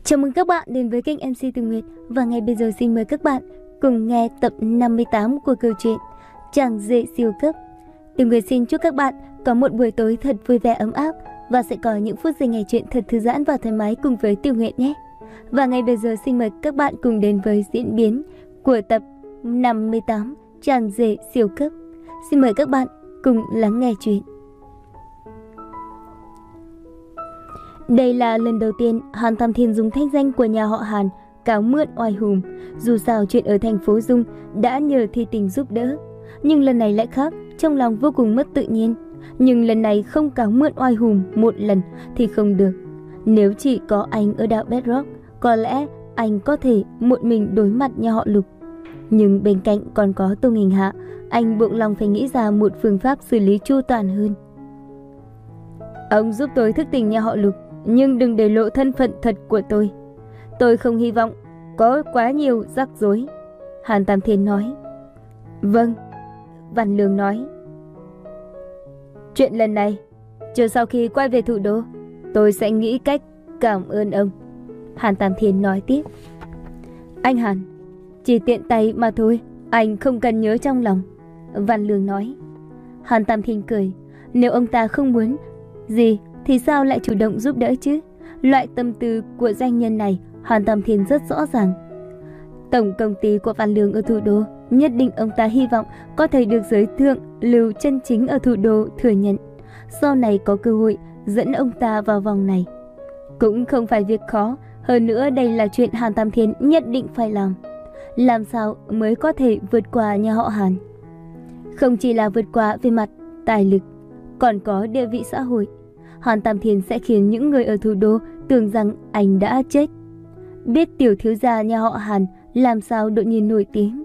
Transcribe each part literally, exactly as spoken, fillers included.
Chào mừng các bạn đến với kênh em xê Tường Nguyệt. Và ngay bây giờ xin mời các bạn cùng nghe tập năm mươi tám của câu chuyện Chàng rể siêu cấp. Tường Nguyệt xin chúc các bạn có một buổi tối thật vui vẻ ấm áp và sẽ có những phút giây nghe chuyện thật thư giãn và thoải mái cùng với Tường Nguyệt nhé. Và ngay bây giờ xin mời các bạn cùng đến với diễn biến của tập năm mươi tám Chàng rể siêu cấp. Xin mời các bạn cùng lắng nghe chuyện. Đây là lần đầu tiên Hàn Tam Thiên dùng thanh danh của nhà họ Hàn cáo mượn oai hùng. Dù sao chuyện ở thành phố Dung đã nhờ thi tình giúp đỡ, nhưng lần này lại khác, trong lòng vô cùng mất tự nhiên. Nhưng lần này không cáo mượn oai hùng một lần thì không được. Nếu chỉ có anh ở đảo Bedrock, có lẽ anh có thể một mình đối mặt nhà họ Lục. Nhưng bên cạnh còn có Tô Nghinh Hạ, anh buộc lòng phải nghĩ ra một phương pháp xử lý chu toàn hơn. Ông giúp tôi thức tỉnh nhà họ Lục, nhưng đừng để lộ thân phận thật của tôi. Tôi không hy vọng có quá nhiều rắc rối. Hàn Tam Thiên nói. Vâng, Văn Lương nói. Chuyện lần này, chờ sau khi quay về thủ đô, tôi sẽ nghĩ cách cảm ơn ông. Hàn Tam Thiên nói tiếp. Anh Hàn, chỉ tiện tay mà thôi, anh không cần nhớ trong lòng. Văn Lương nói. Hàn Tam Thiên cười. Nếu ông ta không muốn gì thì sao lại chủ động giúp đỡ chứ? Loại tâm tư của doanh nhân này Hàn Tam Thiên rất rõ ràng. Tổng công ty của Văn Lương ở thủ đô, nhất định ông ta hy vọng có thể được giới thượng lưu chân chính ở thủ đô thừa nhận. Sau này có cơ hội dẫn ông ta vào vòng này cũng không phải việc khó. Hơn nữa đây là chuyện Hàn Tam Thiên nhất định phải làm. Làm sao mới có thể vượt qua nhà họ Hàn? Không chỉ là vượt qua về mặt tài lực, còn có địa vị xã hội. Hàn Tam Thiên sẽ khiến những người ở thủ đô tưởng rằng anh đã chết. Biết tiểu thiếu gia nhà họ Hàn làm sao đột nhiên nổi tiếng,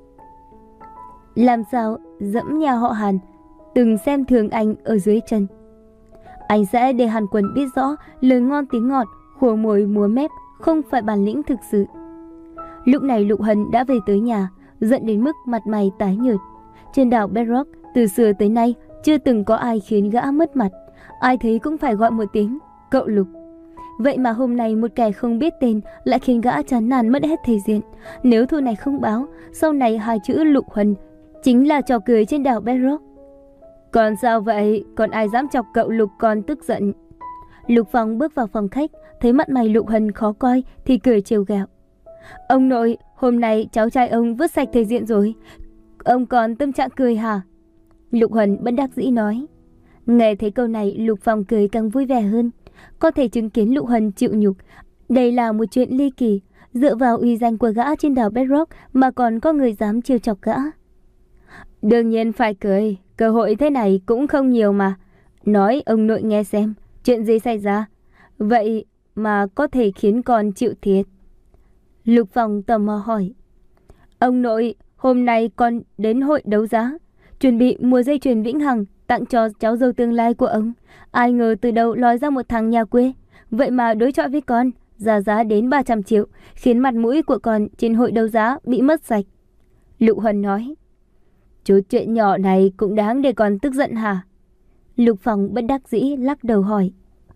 làm sao dẫm nhà họ Hàn từng xem thường anh ở dưới chân. Anh sẽ để Hàn Quân biết rõ lời ngon tiếng ngọt, khua môi múa mép không phải bản lĩnh thực sự. Lúc này Lục Hân đã về tới nhà, giận đến mức mặt mày tái nhợt. Trên đảo Bedrock từ xưa tới nay chưa từng có ai khiến gã mất mặt. Ai thấy cũng phải gọi một tiếng cậu Lục. Vậy mà hôm nay một kẻ không biết tên lại khiến gã chán nản mất hết thể diện. Nếu thù này không báo, sau này hai chữ Lục Huân chính là trò cười trên đảo Bedrock. Còn sao vậy? Còn ai dám chọc cậu Lục còn tức giận? Lục Phong bước vào phòng khách, thấy mặt mày Lục Huân khó coi thì cười trêu ghẹo. Ông nội, hôm nay cháu trai ông vứt sạch thể diện rồi, ông còn tâm trạng cười hả? Lục Huân bất đắc dĩ nói. Nghe thấy câu này, Lục Phong cười càng vui vẻ hơn. Có thể chứng kiến Lục Huân chịu nhục, đây là một chuyện ly kỳ. Dựa vào uy danh của gã trên đảo Bedrock mà còn có người dám trêu chọc gã. Đương nhiên phải cười, cơ hội thế này cũng không nhiều mà. Nói ông nội nghe xem, chuyện gì xảy ra vậy mà có thể khiến con chịu thiệt? Lục Phong tò mò hỏi. Ông nội, hôm nay con đến hội đấu giá, chuẩn bị mua dây chuyền vĩnh hằng tặng cho cháu dâu tương lai của ông. Ai ngờ từ đâu lòi ra một thằng nhà quê, vậy mà đối chọi với con, ra giá đến ba trăm triệu, khiến mặt mũi của con trên hội đấu giá bị mất sạch. Lục Huân nói. Chút chuyện nhỏ này cũng đáng để con tức giận hả? Lục Phong bất đắc dĩ lắc đầu hỏi.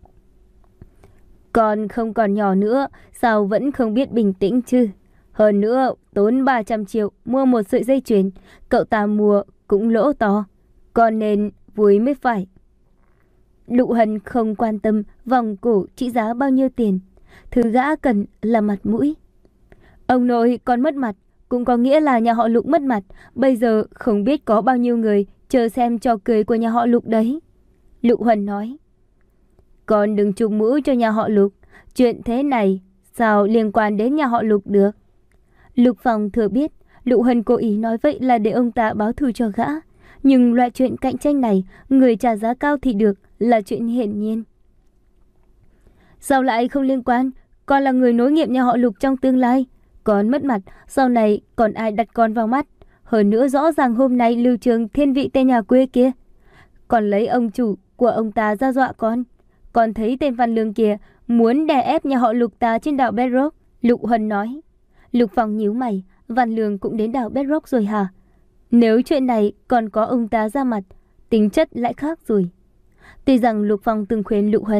Con không còn nhỏ nữa, sao vẫn không biết bình tĩnh chứ? Hơn nữa, tốn ba trăm triệu mua một sợi dây chuyền, cậu ta mua cũng lỗ to, con nên vui mới phải. Lục Hân không quan tâm vòng cổ trị giá bao nhiêu tiền, thứ gã cần là mặt mũi. Ông nội, con mất mặt cũng có nghĩa là nhà họ Lục mất mặt. Bây giờ không biết có bao nhiêu người chờ xem trò cười của nhà họ Lục đấy. Lục Hân nói. Con đừng chụp mũ cho nhà họ Lục, chuyện thế này sao liên quan đến nhà họ Lục được? Lục Phong thừa biết Lục Hân cố ý nói vậy là để ông ta báo thù cho gã. Nhưng loại chuyện cạnh tranh này, người trả giá cao thì được là chuyện hiển nhiên. Sao lại không liên quan? Con là người nối nghiệp nhà họ Lục trong tương lai. Con mất mặt, sau này còn ai đặt con vào mắt? Hơn nữa rõ ràng hôm nay Lưu Trường thiên vị tên nhà quê kia còn lấy ông chủ của ông ta ra dọa con. Con thấy tên Văn Lương kia muốn đè ép nhà họ Lục ta trên đảo Bedrock. Lục Huân nói. Lục Phong nhíu mày. Văn Lương cũng đến đảo Bedrock rồi hả? Nếu chuyện này còn có ông ta ra mặt, tính chất lại khác rồi. Tuy rằng Lục Phong từng khuyên Lục Huân,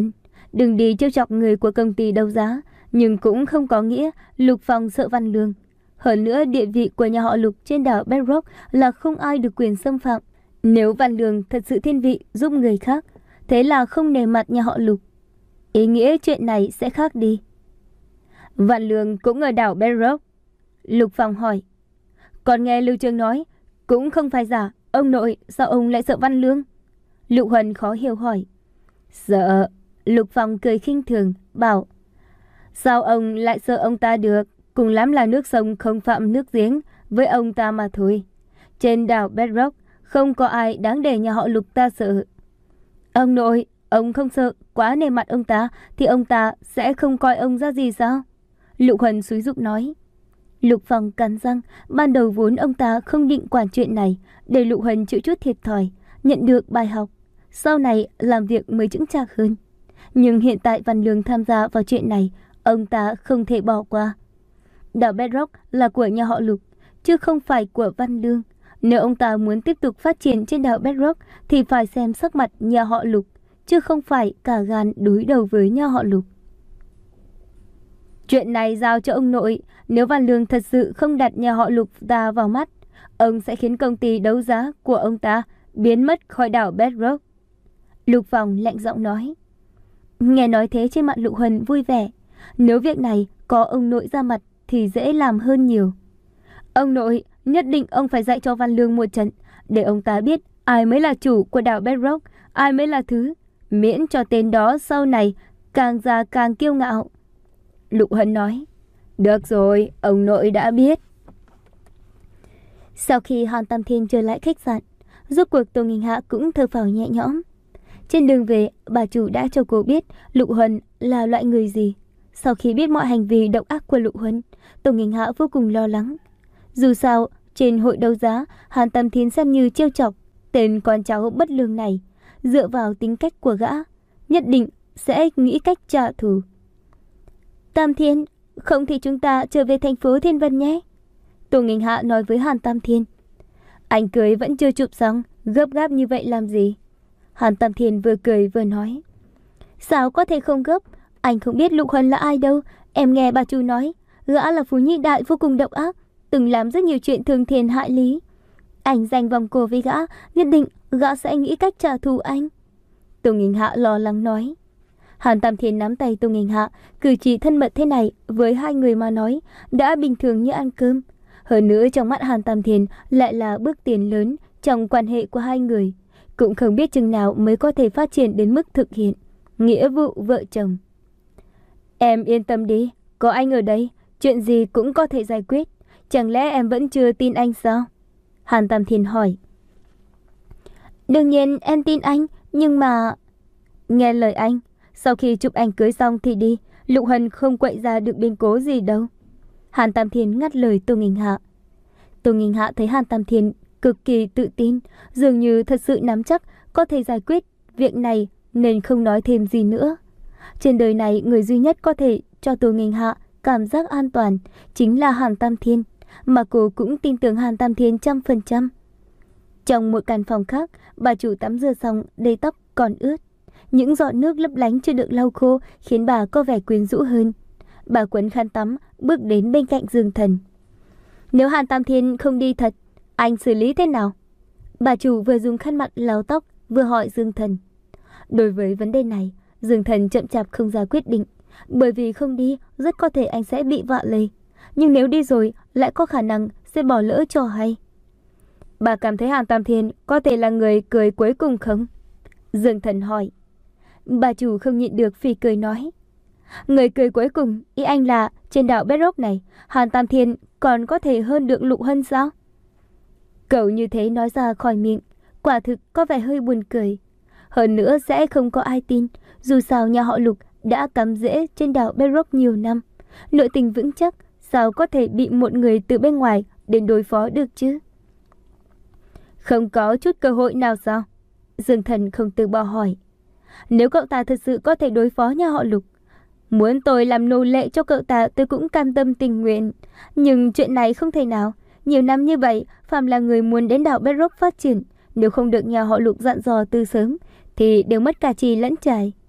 đừng đi trêu chọc người của công ty đấu giá, nhưng cũng không có nghĩa Lục Phong sợ Văn Lương. Hơn nữa địa vị của nhà họ Lục trên đảo Bedrock là không ai được quyền xâm phạm. Nếu Văn Lương thật sự thiên vị giúp người khác, thế là không nề mặt nhà họ Lục. Ý nghĩa chuyện này sẽ khác đi. Văn Lương cũng ở đảo Bedrock? Lục Phong hỏi. Còn nghe Lưu Trương nói, cũng không phải giả. Ông nội, sao ông lại sợ Văn Lương? Lục Huân khó hiểu hỏi. Sợ? Lục Phong cười khinh thường, bảo. Sao ông lại sợ ông ta được? Cùng lắm là nước sông không phạm nước giếng với ông ta mà thôi. Trên đảo Bedrock không có ai đáng để nhà họ Lục ta sợ. Ông nội, ông không sợ quá nề mặt ông ta thì ông ta sẽ không coi ông ra gì sao? Lục Huân xúi giục nói. Lục Phong cắn răng, ban đầu vốn ông ta không định quản chuyện này, để Lục Huân chịu chút thiệt thòi, nhận được bài học, sau này làm việc mới chững chạc hơn. Nhưng hiện tại Văn Lương tham gia vào chuyện này, ông ta không thể bỏ qua. Đảo Bedrock là của nhà họ Lục, chứ không phải của Văn Lương. Nếu ông ta muốn tiếp tục phát triển trên đảo Bedrock thì phải xem sắc mặt nhà họ Lục, chứ không phải cả gan đối đầu với nhà họ Lục. Chuyện này giao cho ông nội, nếu Văn Lương thật sự không đặt nhà họ Lục ta vào mắt, ông sẽ khiến công ty đấu giá của ông ta biến mất khỏi đảo Bedrock. Lục Phong lạnh giọng nói. Nghe nói thế trên mặt Lục Huân vui vẻ. Nếu việc này có ông nội ra mặt thì dễ làm hơn nhiều. Ông nội, nhất định ông phải dạy cho Văn Lương một trận, để ông ta biết ai mới là chủ của đảo Bedrock, ai mới là thứ, miễn cho tên đó sau này càng già càng kiêu ngạo. Lục Huân nói. Được rồi, ông nội đã biết. Sau khi Hàn Tam Thiên trở lại khách sạn, rốt cuộc Tô Nghinh Hạ cũng thở phào nhẹ nhõm. Trên đường về, bà chủ đã cho cô biết Lục Huân là loại người gì. Sau khi biết mọi hành vi độc ác của Lục Huân, Tô Nghinh Hạ vô cùng lo lắng. Dù sao, trên hội đấu giá, Hàn Tam Thiên xem như trêu chọc tên con cháu bất lương này. Dựa vào tính cách của gã, nhất định sẽ nghĩ cách trả thù. Tam Thiên, không thì chúng ta trở về thành phố Thiên Vân nhé. Tô Nghinh Hạ nói với Hàn Tam Thiên. Anh cưới vẫn chưa chụp xong, gấp gáp như vậy làm gì? Hàn Tam Thiên vừa cười vừa nói. Sao có thể không gấp? Anh không biết Lục Huân là ai đâu. Em nghe bà chủ nói, gã là phú nhị đại vô cùng độc ác, từng làm rất nhiều chuyện thương thiên hại lý. Anh giành vòng cổ với gã, nhất định gã sẽ nghĩ cách trả thù anh. Tô Nghinh Hạ lo lắng nói. Hàn Tam Thiên nắm tay Tô Nghinh Hạ, cử chỉ thân mật thế này với hai người mà nói đã bình thường như ăn cơm. Hơn nữa trong mắt Hàn Tam Thiên lại là bước tiến lớn trong quan hệ của hai người. Cũng không biết chừng nào mới có thể phát triển đến mức thực hiện nghĩa vụ vợ chồng. Em yên tâm đi, có anh ở đây, chuyện gì cũng có thể giải quyết. Chẳng lẽ em vẫn chưa tin anh sao? Hàn Tam Thiên hỏi. Đương nhiên em tin anh, nhưng mà... Nghe lời anh, sau khi chụp ảnh cưới xong thì đi, Lục Huân không quậy ra được biến cố gì đâu. Hàn Tam Thiên ngắt lời Tô Nghinh Hạ. Tô Nghinh Hạ thấy Hàn Tam Thiên cực kỳ tự tin, dường như thật sự nắm chắc có thể giải quyết việc này nên không nói thêm gì nữa. Trên đời này người duy nhất có thể cho Tô Nghinh Hạ cảm giác an toàn chính là Hàn Tam Thiên, mà cô cũng tin tưởng Hàn Tam Thiên trăm phần trăm. Trong một căn phòng khác, bà chủ tắm rửa xong, đầy tóc còn ướt. Những giọt nước lấp lánh chưa được lau khô khiến bà có vẻ quyến rũ hơn. Bà quấn khăn tắm, bước đến bên cạnh Dương Thần. Nếu Hàn Tam Thiên không đi thật, anh xử lý thế nào? Bà chủ vừa dùng khăn mặt lau tóc, vừa hỏi Dương Thần. Đối với vấn đề này, Dương Thần chậm chạp không ra quyết định. Bởi vì không đi, rất có thể anh sẽ bị vạ lây. Nhưng nếu đi rồi, lại có khả năng sẽ bỏ lỡ trò hay. Bà cảm thấy Hàn Tam Thiên có thể là người cười cuối cùng không? Dương Thần hỏi. Bà chủ không nhịn được phì cười nói. Người cười cuối cùng, ý anh là trên đảo Bedrock này, Hàn Tam Thiên còn có thể hơn được Lục Huân sao? Cậu như thế nói ra khỏi miệng, quả thực có vẻ hơi buồn cười. Hơn nữa sẽ không có ai tin, dù sao nhà họ Lục đã cắm rễ trên đảo Bedrock nhiều năm. Nội tình vững chắc, sao có thể bị một người từ bên ngoài đến đối phó được chứ? Không có chút cơ hội nào sao? Dương Thần không từ bỏ hỏi. Nếu cậu ta thật sự có thể đối phó nhà họ Lục, muốn tôi làm nô lệ cho cậu ta tôi cũng cam tâm tình nguyện. Nhưng chuyện này không thể nào. Nhiều năm như vậy, phàm là người muốn đến đảo Bedrock phát triển, nếu không được nhà họ Lục dặn dò từ sớm thì đều mất cả trì lẫn trải.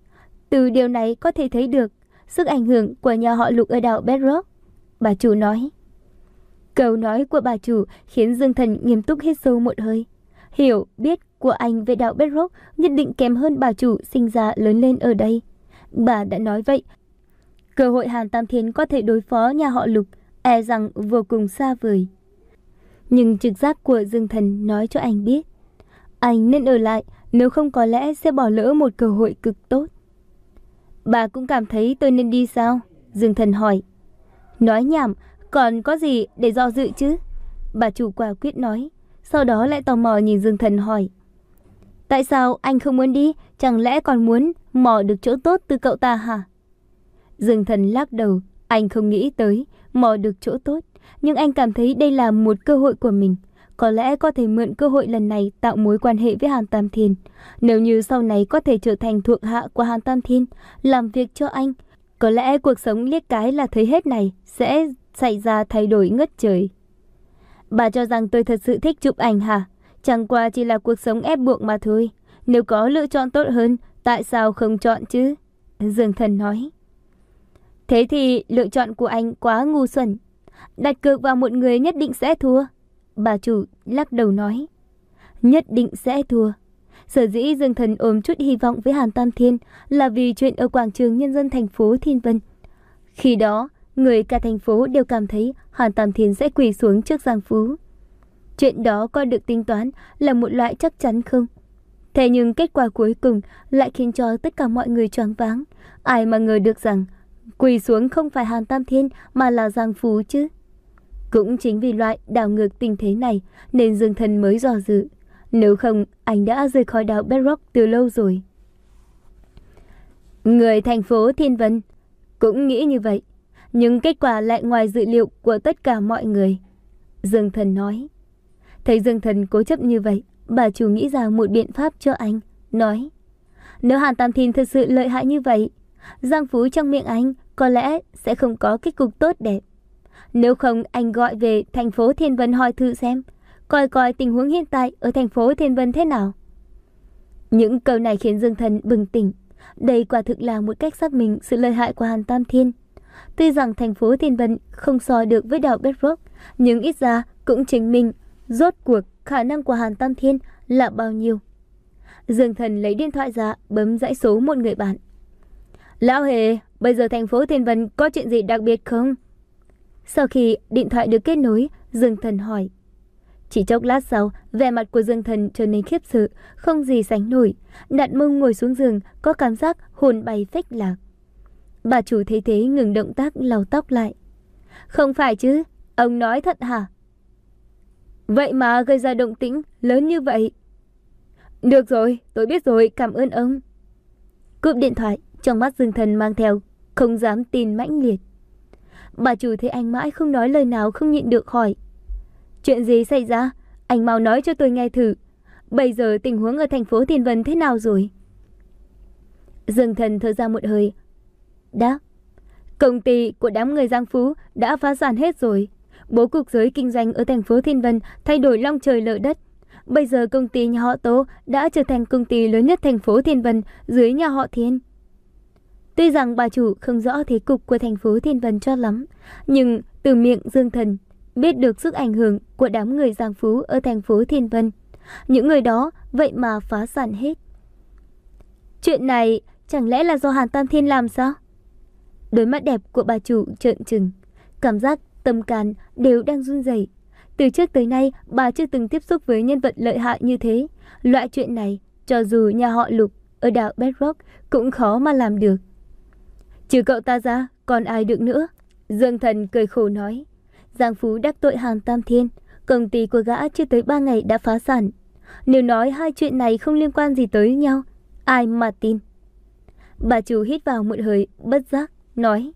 Từ điều này có thể thấy được sức ảnh hưởng của nhà họ Lục ở đảo Bedrock, bà chủ nói. Câu nói của bà chủ khiến Dương Thần nghiêm túc hít sâu một hơi. Hiểu biết của anh về đảo Bedrock nhất định kém hơn bà chủ sinh ra lớn lên ở đây. Bà đã nói vậy, cơ hội Hàn Tam Thiên có thể đối phó nhà họ Lục e rằng vô cùng xa vời. Nhưng trực giác của Dương Thần nói cho anh biết, anh nên ở lại, nếu không có lẽ sẽ bỏ lỡ một cơ hội cực tốt. Bà cũng cảm thấy tôi nên đi sao? Dương Thần hỏi. Nói nhảm, còn có gì để do dự chứ? Bà chủ quả quyết nói, sau đó lại tò mò nhìn Dương Thần hỏi. Tại sao anh không muốn đi? Chẳng lẽ còn muốn mò được chỗ tốt từ cậu ta hả? Dương Thần lắc đầu, anh không nghĩ tới mò được chỗ tốt, nhưng anh cảm thấy đây là một cơ hội của mình. Có lẽ có thể mượn cơ hội lần này tạo mối quan hệ với Hàn Tam Thiên. Nếu như sau này có thể trở thành thuộc hạ của Hàn Tam Thiên, làm việc cho anh, có lẽ cuộc sống liếc cái là thấy hết này sẽ xảy ra thay đổi ngất trời. Bà cho rằng tôi thật sự thích chụp ảnh hả? Chẳng qua chỉ là cuộc sống ép buộc mà thôi. Nếu có lựa chọn tốt hơn, tại sao không chọn chứ? Dương Thần nói. Thế thì lựa chọn của anh quá ngu xuẩn. Đặt cược vào một người nhất định sẽ thua. Bà chủ lắc đầu nói. Nhất định sẽ thua. Sở dĩ Dương Thần ôm chút hy vọng với Hàn Tam Thiên là vì chuyện ở quảng trường nhân dân thành phố Thiên Vân. Khi đó, người cả thành phố đều cảm thấy Hàn Tam Thiên sẽ quỳ xuống trước Giang Phú. Chuyện đó có được tính toán là một loại chắc chắn không? Thế nhưng kết quả cuối cùng lại khiến cho tất cả mọi người choáng váng. Ai mà ngờ được rằng quỳ xuống không phải Hàn Tam Thiên mà là Giang Phú chứ? Cũng chính vì loại đảo ngược tình thế này nên Dương Thần mới dò dự. Nếu không, anh đã rời khỏi đảo Bedrock từ lâu rồi. Người thành phố Thiên Vân cũng nghĩ như vậy, nhưng kết quả lại ngoài dự liệu của tất cả mọi người. Dương Thần nói. Thấy Dương Thần cố chấp như vậy, bà chủ nghĩ ra một biện pháp cho anh, nói. Nếu Hàn Tam Thiên thật sự lợi hại như vậy, Giang Phú trong miệng anh có lẽ sẽ không có kết cục tốt đẹp. Nếu không, anh gọi về thành phố Thiên Vân hỏi thử xem, coi coi tình huống hiện tại ở thành phố Thiên Vân thế nào. Những câu này khiến Dương Thần bừng tỉnh. Đây quả thực là một cách xác minh sự lợi hại của Hàn Tam Thiên. Tuy rằng thành phố Thiên Vân không so được với đảo Bedrock, nhưng ít ra cũng chứng minh rốt cuộc khả năng của Hàn Tam Thiên là bao nhiêu. Dương Thần lấy điện thoại ra, bấm dãy số một người bạn. Lão Hề, bây giờ thành phố Thiên Vân có chuyện gì đặc biệt không? Sau khi điện thoại được kết nối, Dương Thần hỏi. Chỉ chốc lát sau, vẻ mặt của Dương Thần trở nên khiếp sợ, không gì sánh nổi. Đặt mông ngồi xuống giường, có cảm giác hồn bay phách lạc. Bà chủ thấy thế ngừng động tác lau tóc lại. Không phải chứ, ông nói thật hả? Vậy mà gây ra động tĩnh lớn như vậy. Được rồi, tôi biết rồi, cảm ơn ông. Cúp điện thoại, trong mắt Dương Thần mang theo không dám tin mãnh liệt. Bà chủ thấy anh mãi không nói lời nào, không nhịn được hỏi. Chuyện gì xảy ra? Anh mau nói cho tôi nghe thử. Bây giờ tình huống ở thành phố Thiên Vân thế nào rồi? Dương Thần thở ra một hơi. Đáp. Công ty của đám người Giang Phú đã phá sản hết rồi. Bố cục giới kinh doanh ở thành phố Thiên Vân thay đổi long trời lở đất. Bây giờ công ty nhà họ Tố đã trở thành công ty lớn nhất thành phố Thiên Vân dưới nhà họ Thiên. Tuy rằng bà chủ không rõ thế cục của thành phố Thiên Vân cho lắm, nhưng từ miệng Dương Thần biết được sức ảnh hưởng của đám người Giang Phú ở thành phố Thiên Vân. Những người đó vậy mà phá sản hết. Chuyện này chẳng lẽ là do Hàn Tam Thiên làm sao? Đôi mắt đẹp của bà chủ trợn trừng, cảm giác tâm can đều đang run rẩy. Từ trước tới nay bà chưa từng tiếp xúc với nhân vật lợi hại như thế. Loại chuyện này cho dù nhà họ Lục ở đảo Bedrock cũng khó mà làm được. Trừ cậu ta ra còn ai được nữa? Dương Thần cười khổ nói. Giang Phú đắc tội Hàn Tam Thiên, công ty của gã chưa tới ba ngày đã phá sản. Nếu nói hai chuyện này không liên quan gì tới nhau, ai mà tin? Bà chủ hít vào một hơi bất giác, nói.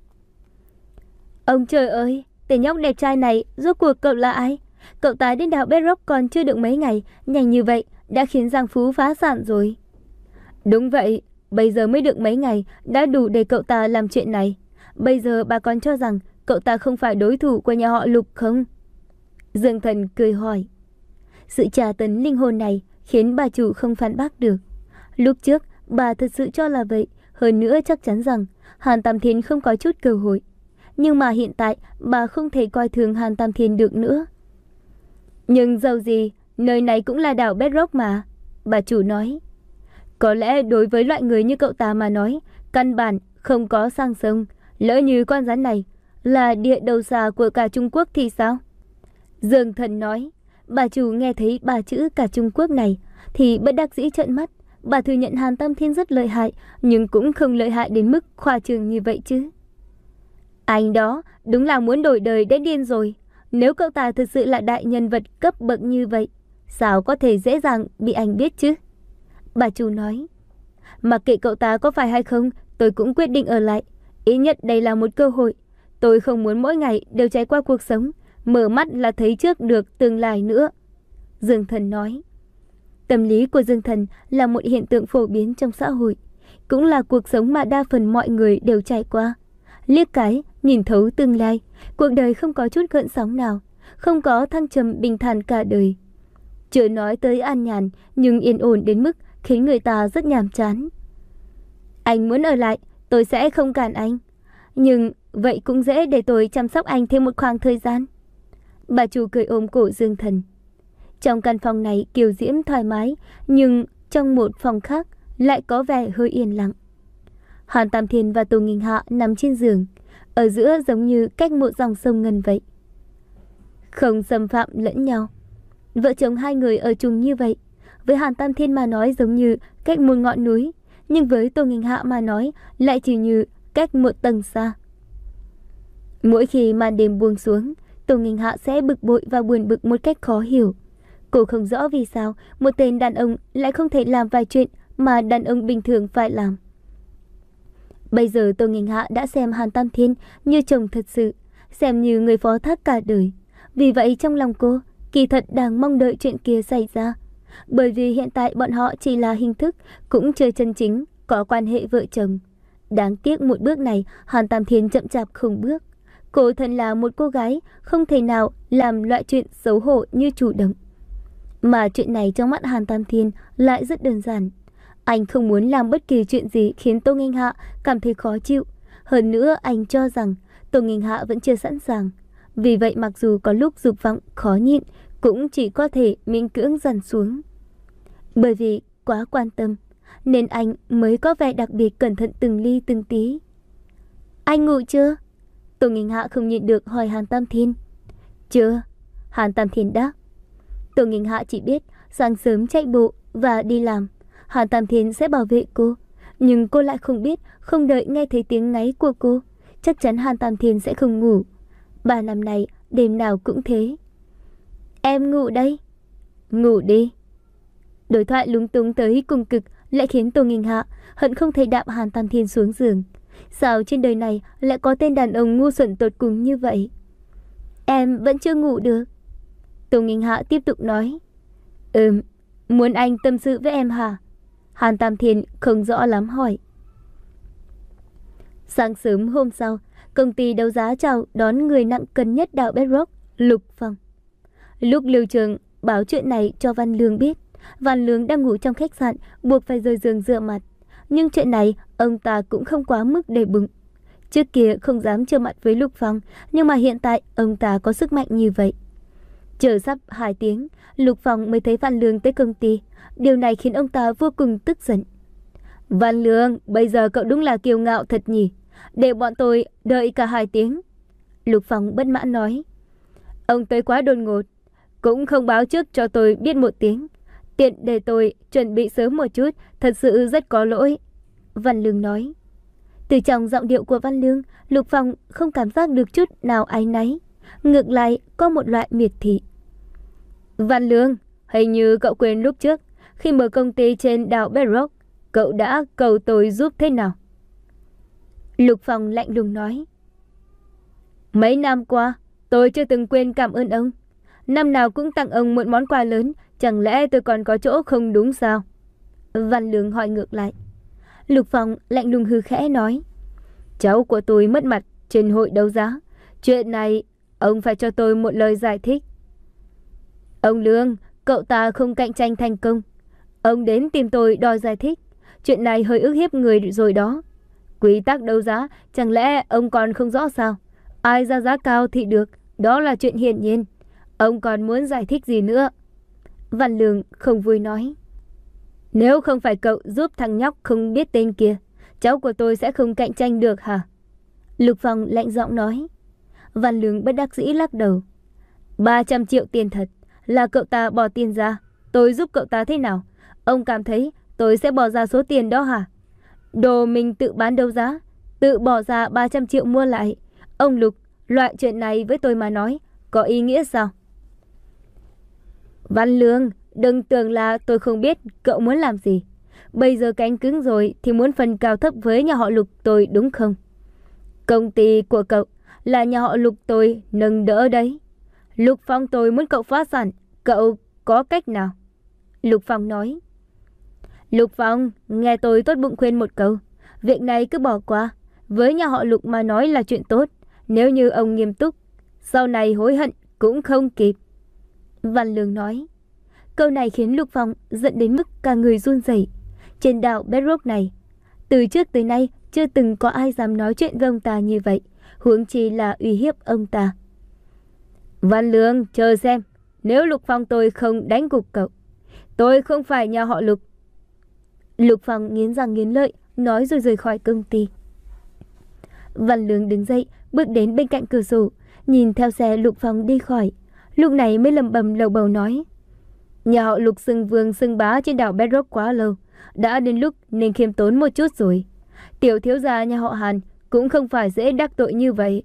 Ông trời ơi, tên nhóc đẹp trai này, rốt cuộc cậu là ai? Cậu ta đến đảo Bedrock còn chưa được mấy ngày, nhanh như vậy đã khiến Giang Phú phá sản rồi. Đúng vậy, bây giờ mới được mấy ngày đã đủ để cậu ta làm chuyện này. Bây giờ bà còn cho rằng cậu ta không phải đối thủ của nhà họ Lục không? Dương Thần cười hỏi. Sự tra tấn linh hồn này khiến bà chủ không phản bác được. Lúc trước bà thật sự cho là vậy, Hơn nữa chắc chắn rằng Hàn Tam Thiên không có chút cơ hội. Nhưng mà hiện tại bà không thể coi thường Hàn Tam Thiên được nữa. Nhưng dầu gì, nơi này cũng là đảo Bedrock mà, bà chủ nói. Có lẽ đối với loại người như cậu ta mà nói, căn bản không có sang sông. Lỡ như con rắn này là địa đầu xa của cả Trung Quốc thì sao? Dương Thần nói. Bà chủ nghe thấy ba chữ cả Trung Quốc này thì bất đắc dĩ trợn mắt. Bà thừa nhận Hàn Tam Thiên rất lợi hại, nhưng cũng không lợi hại đến mức khoa trương như vậy chứ. Anh đó đúng là muốn đổi đời đến điên rồi. Nếu cậu ta thực sự là đại nhân vật cấp bậc như vậy, sao có thể dễ dàng bị anh biết chứ? Bà chủ nói. Mặc kệ cậu ta có phải hay không, tôi cũng quyết định ở lại. Ít nhất đây là một cơ hội. Tôi không muốn mỗi ngày đều trải qua cuộc sống mở mắt là thấy trước được tương lai nữa. Dương Thần nói. Tâm lý của Dương Thần là một hiện tượng phổ biến trong xã hội, cũng là cuộc sống mà đa phần mọi người đều trải qua. Liếc cái, nhìn thấu tương lai, cuộc đời không có chút gợn sóng nào, không có thăng trầm bình thản cả đời. Chưa nói tới an nhàn, nhưng yên ổn đến mức khiến người ta rất nhàm chán. Anh muốn ở lại, tôi sẽ không cản anh. Nhưng vậy cũng dễ để tôi chăm sóc anh thêm một khoảng thời gian. Bà chủ cười ôm cổ Dương Thần. Trong căn phòng này kiều diễm thoải mái, nhưng trong một phòng khác lại có vẻ hơi yên lặng. Hàn Tam Thiên và Tô Nghinh Hạ nằm trên giường, ở giữa giống như cách một dòng sông ngân vậy, không xâm phạm lẫn nhau. Vợ chồng hai người ở chung như vậy, với Hàn Tam Thiên mà nói giống như cách một ngọn núi, nhưng với Tô Nghinh Hạ mà nói lại chỉ như cách một tầng xa. Mỗi khi màn đêm buông xuống, Tô Nghinh Hạ sẽ bực bội và buồn bực một cách khó hiểu. Cô không rõ vì sao một tên đàn ông lại không thể làm vài chuyện mà đàn ông bình thường phải làm. Bây giờ Tô Nghinh Hạ đã xem Hàn Tam Thiên như chồng thật sự, xem như người phó thác cả đời. Vì vậy trong lòng cô kỳ thật đang mong đợi chuyện kia xảy ra. Bởi vì hiện tại bọn họ chỉ là hình thức, cũng chưa chân chính có quan hệ vợ chồng. Đáng tiếc một bước này Hàn Tam Thiên chậm chạp không bước. Cô thân là một cô gái, không thể nào làm loại chuyện xấu hổ như chủ động. Mà chuyện này trong mắt Hàn Tam Thiên lại rất đơn giản. Anh không muốn làm bất kỳ chuyện gì khiến Tô Nghinh Hạ cảm thấy khó chịu. Hơn nữa anh cho rằng Tô Nghinh Hạ vẫn chưa sẵn sàng. Vì vậy mặc dù có lúc dục vọng khó nhịn, cũng chỉ có thể miễn cưỡng dằn xuống. Bởi vì quá quan tâm, nên anh mới có vẻ đặc biệt cẩn thận từng ly từng tí. Anh ngủ chưa? Tô Nghinh Hạ không nhịn được hỏi Hàn Tam Thiên. Chưa, Hàn Tam Thiên đáp. Tô Nghinh Hạ chỉ biết sáng sớm chạy bộ và đi làm, Hàn Tam Thiên sẽ bảo vệ cô. Nhưng cô lại không biết, không đợi nghe thấy tiếng ngáy của cô, chắc chắn Hàn Tam Thiên sẽ không ngủ. Ba năm này đêm nào cũng thế. Em ngủ đây. Ngủ đi. Đối thoại lúng túng tới cùng cực lại khiến Tô Nghinh Hạ hận không thể đạp Hàn Tam Thiên xuống giường. Sao trên đời này lại có tên đàn ông ngu xuẩn tột cùng như vậy? Em vẫn chưa ngủ được. Tô Nghinh Hạ tiếp tục nói. Ừm, muốn anh tâm sự với em hả? Hàn Tam Thiên không rõ lắm hỏi. Sáng sớm hôm sau, công ty đấu giá chào đón người nặng cân nhất đảo Bedrock, Lục Phong. Lúc Lưu Trường báo chuyện này cho Văn Lương biết, Văn Lương đang ngủ trong khách sạn, buộc phải rời giường rửa mặt. Nhưng chuyện này ông ta cũng không quá mức để bụng. Trước kia không dám trơ mặt với Lục Phong, nhưng mà hiện tại ông ta có sức mạnh như vậy. Chờ sắp hai tiếng, Lục Phong mới thấy Văn Lương tới công ty. Điều này khiến ông ta vô cùng tức giận. Văn Lương, bây giờ cậu đúng là kiêu ngạo thật nhỉ? Để bọn tôi đợi cả hai tiếng. Lục Phong bất mãn nói. Ông tới quá đột ngột, cũng không báo trước cho tôi biết một tiếng. Tiện để tôi chuẩn bị sớm một chút, thật sự rất có lỗi. Văn Lương nói. Từ trong giọng điệu của Văn Lương, Lục Phong không cảm giác được chút nào áy náy. Ngược lại có một loại miệt thị. Văn Lương, hình như cậu quên lúc trước, khi mở công ty trên đảo Bedrock, cậu đã cầu tôi giúp thế nào? Lục Phong lạnh lùng nói. Mấy năm qua, tôi chưa từng quên cảm ơn ông. Năm nào cũng tặng ông một món quà lớn, chẳng lẽ tôi còn có chỗ không đúng sao? Văn Lương hỏi ngược lại. Lục Phong lạnh lùng hừ khẽ nói. Cháu của tôi mất mặt trên hội đấu giá. Chuyện này, ông phải cho tôi một lời giải thích. Ông Lương, cậu ta không cạnh tranh thành công. Ông đến tìm tôi đòi giải thích. chuyện này hơi ức hiếp người rồi đó. Quy tắc đấu giá, chẳng lẽ ông còn không rõ sao? Ai ra giá cao thì được, đó là chuyện hiển nhiên. Ông còn muốn giải thích gì nữa? Văn Lương không vui nói. Nếu không phải cậu giúp thằng nhóc không biết tên kia, cháu của tôi sẽ không cạnh tranh được hả? Lục Phong lạnh giọng nói. Văn Lương bất đắc dĩ lắc đầu. ba trăm triệu tiền thật, là cậu ta bỏ tiền ra. Tôi giúp cậu ta thế nào? Ông cảm thấy tôi sẽ bỏ ra số tiền đó hả? Đồ mình tự bán đấu giá, tự bỏ ra ba trăm triệu mua lại. Ông Lục, loại chuyện này với tôi mà nói, có ý nghĩa sao? Văn Lương, đừng tưởng là tôi không biết cậu muốn làm gì. Bây giờ cánh cứng rồi thì muốn phần cao thấp với nhà họ Lục tôi đúng không? Công ty của cậu là nhà họ Lục tôi nâng đỡ đấy. Lục Phong tôi muốn cậu phá sản, cậu có cách nào? Lục Phong nói. Lục Phong, nghe tôi tốt bụng khuyên một câu. Việc này cứ bỏ qua. Với nhà họ Lục mà nói là chuyện tốt. Nếu như ông nghiêm túc, sau này hối hận cũng không kịp. Văn Lương nói. Câu này khiến Lục Phong giận đến mức cả người run rẩy. Trên đảo Bedrock này, từ trước tới nay chưa từng có ai dám nói chuyện với ông ta như vậy, huống chi là uy hiếp ông ta. Văn Lương, chờ xem, nếu Lục Phong tôi không đánh gục cậu, tôi không phải nhà họ Lục. Lục Phong nghiến răng nghiến lợi, nói rồi rời khỏi công ty. Văn Lương đứng dậy, bước đến bên cạnh cửa sổ, nhìn theo xe Lục Phong đi khỏi. Lúc này mới lẩm bẩm lầu bầu nói. Nhà họ Lục xưng vương xưng bá trên đảo Bedrock quá lâu, đã đến lúc nên khiêm tốn một chút rồi. Tiểu thiếu gia nhà họ Hàn cũng không phải dễ đắc tội như vậy.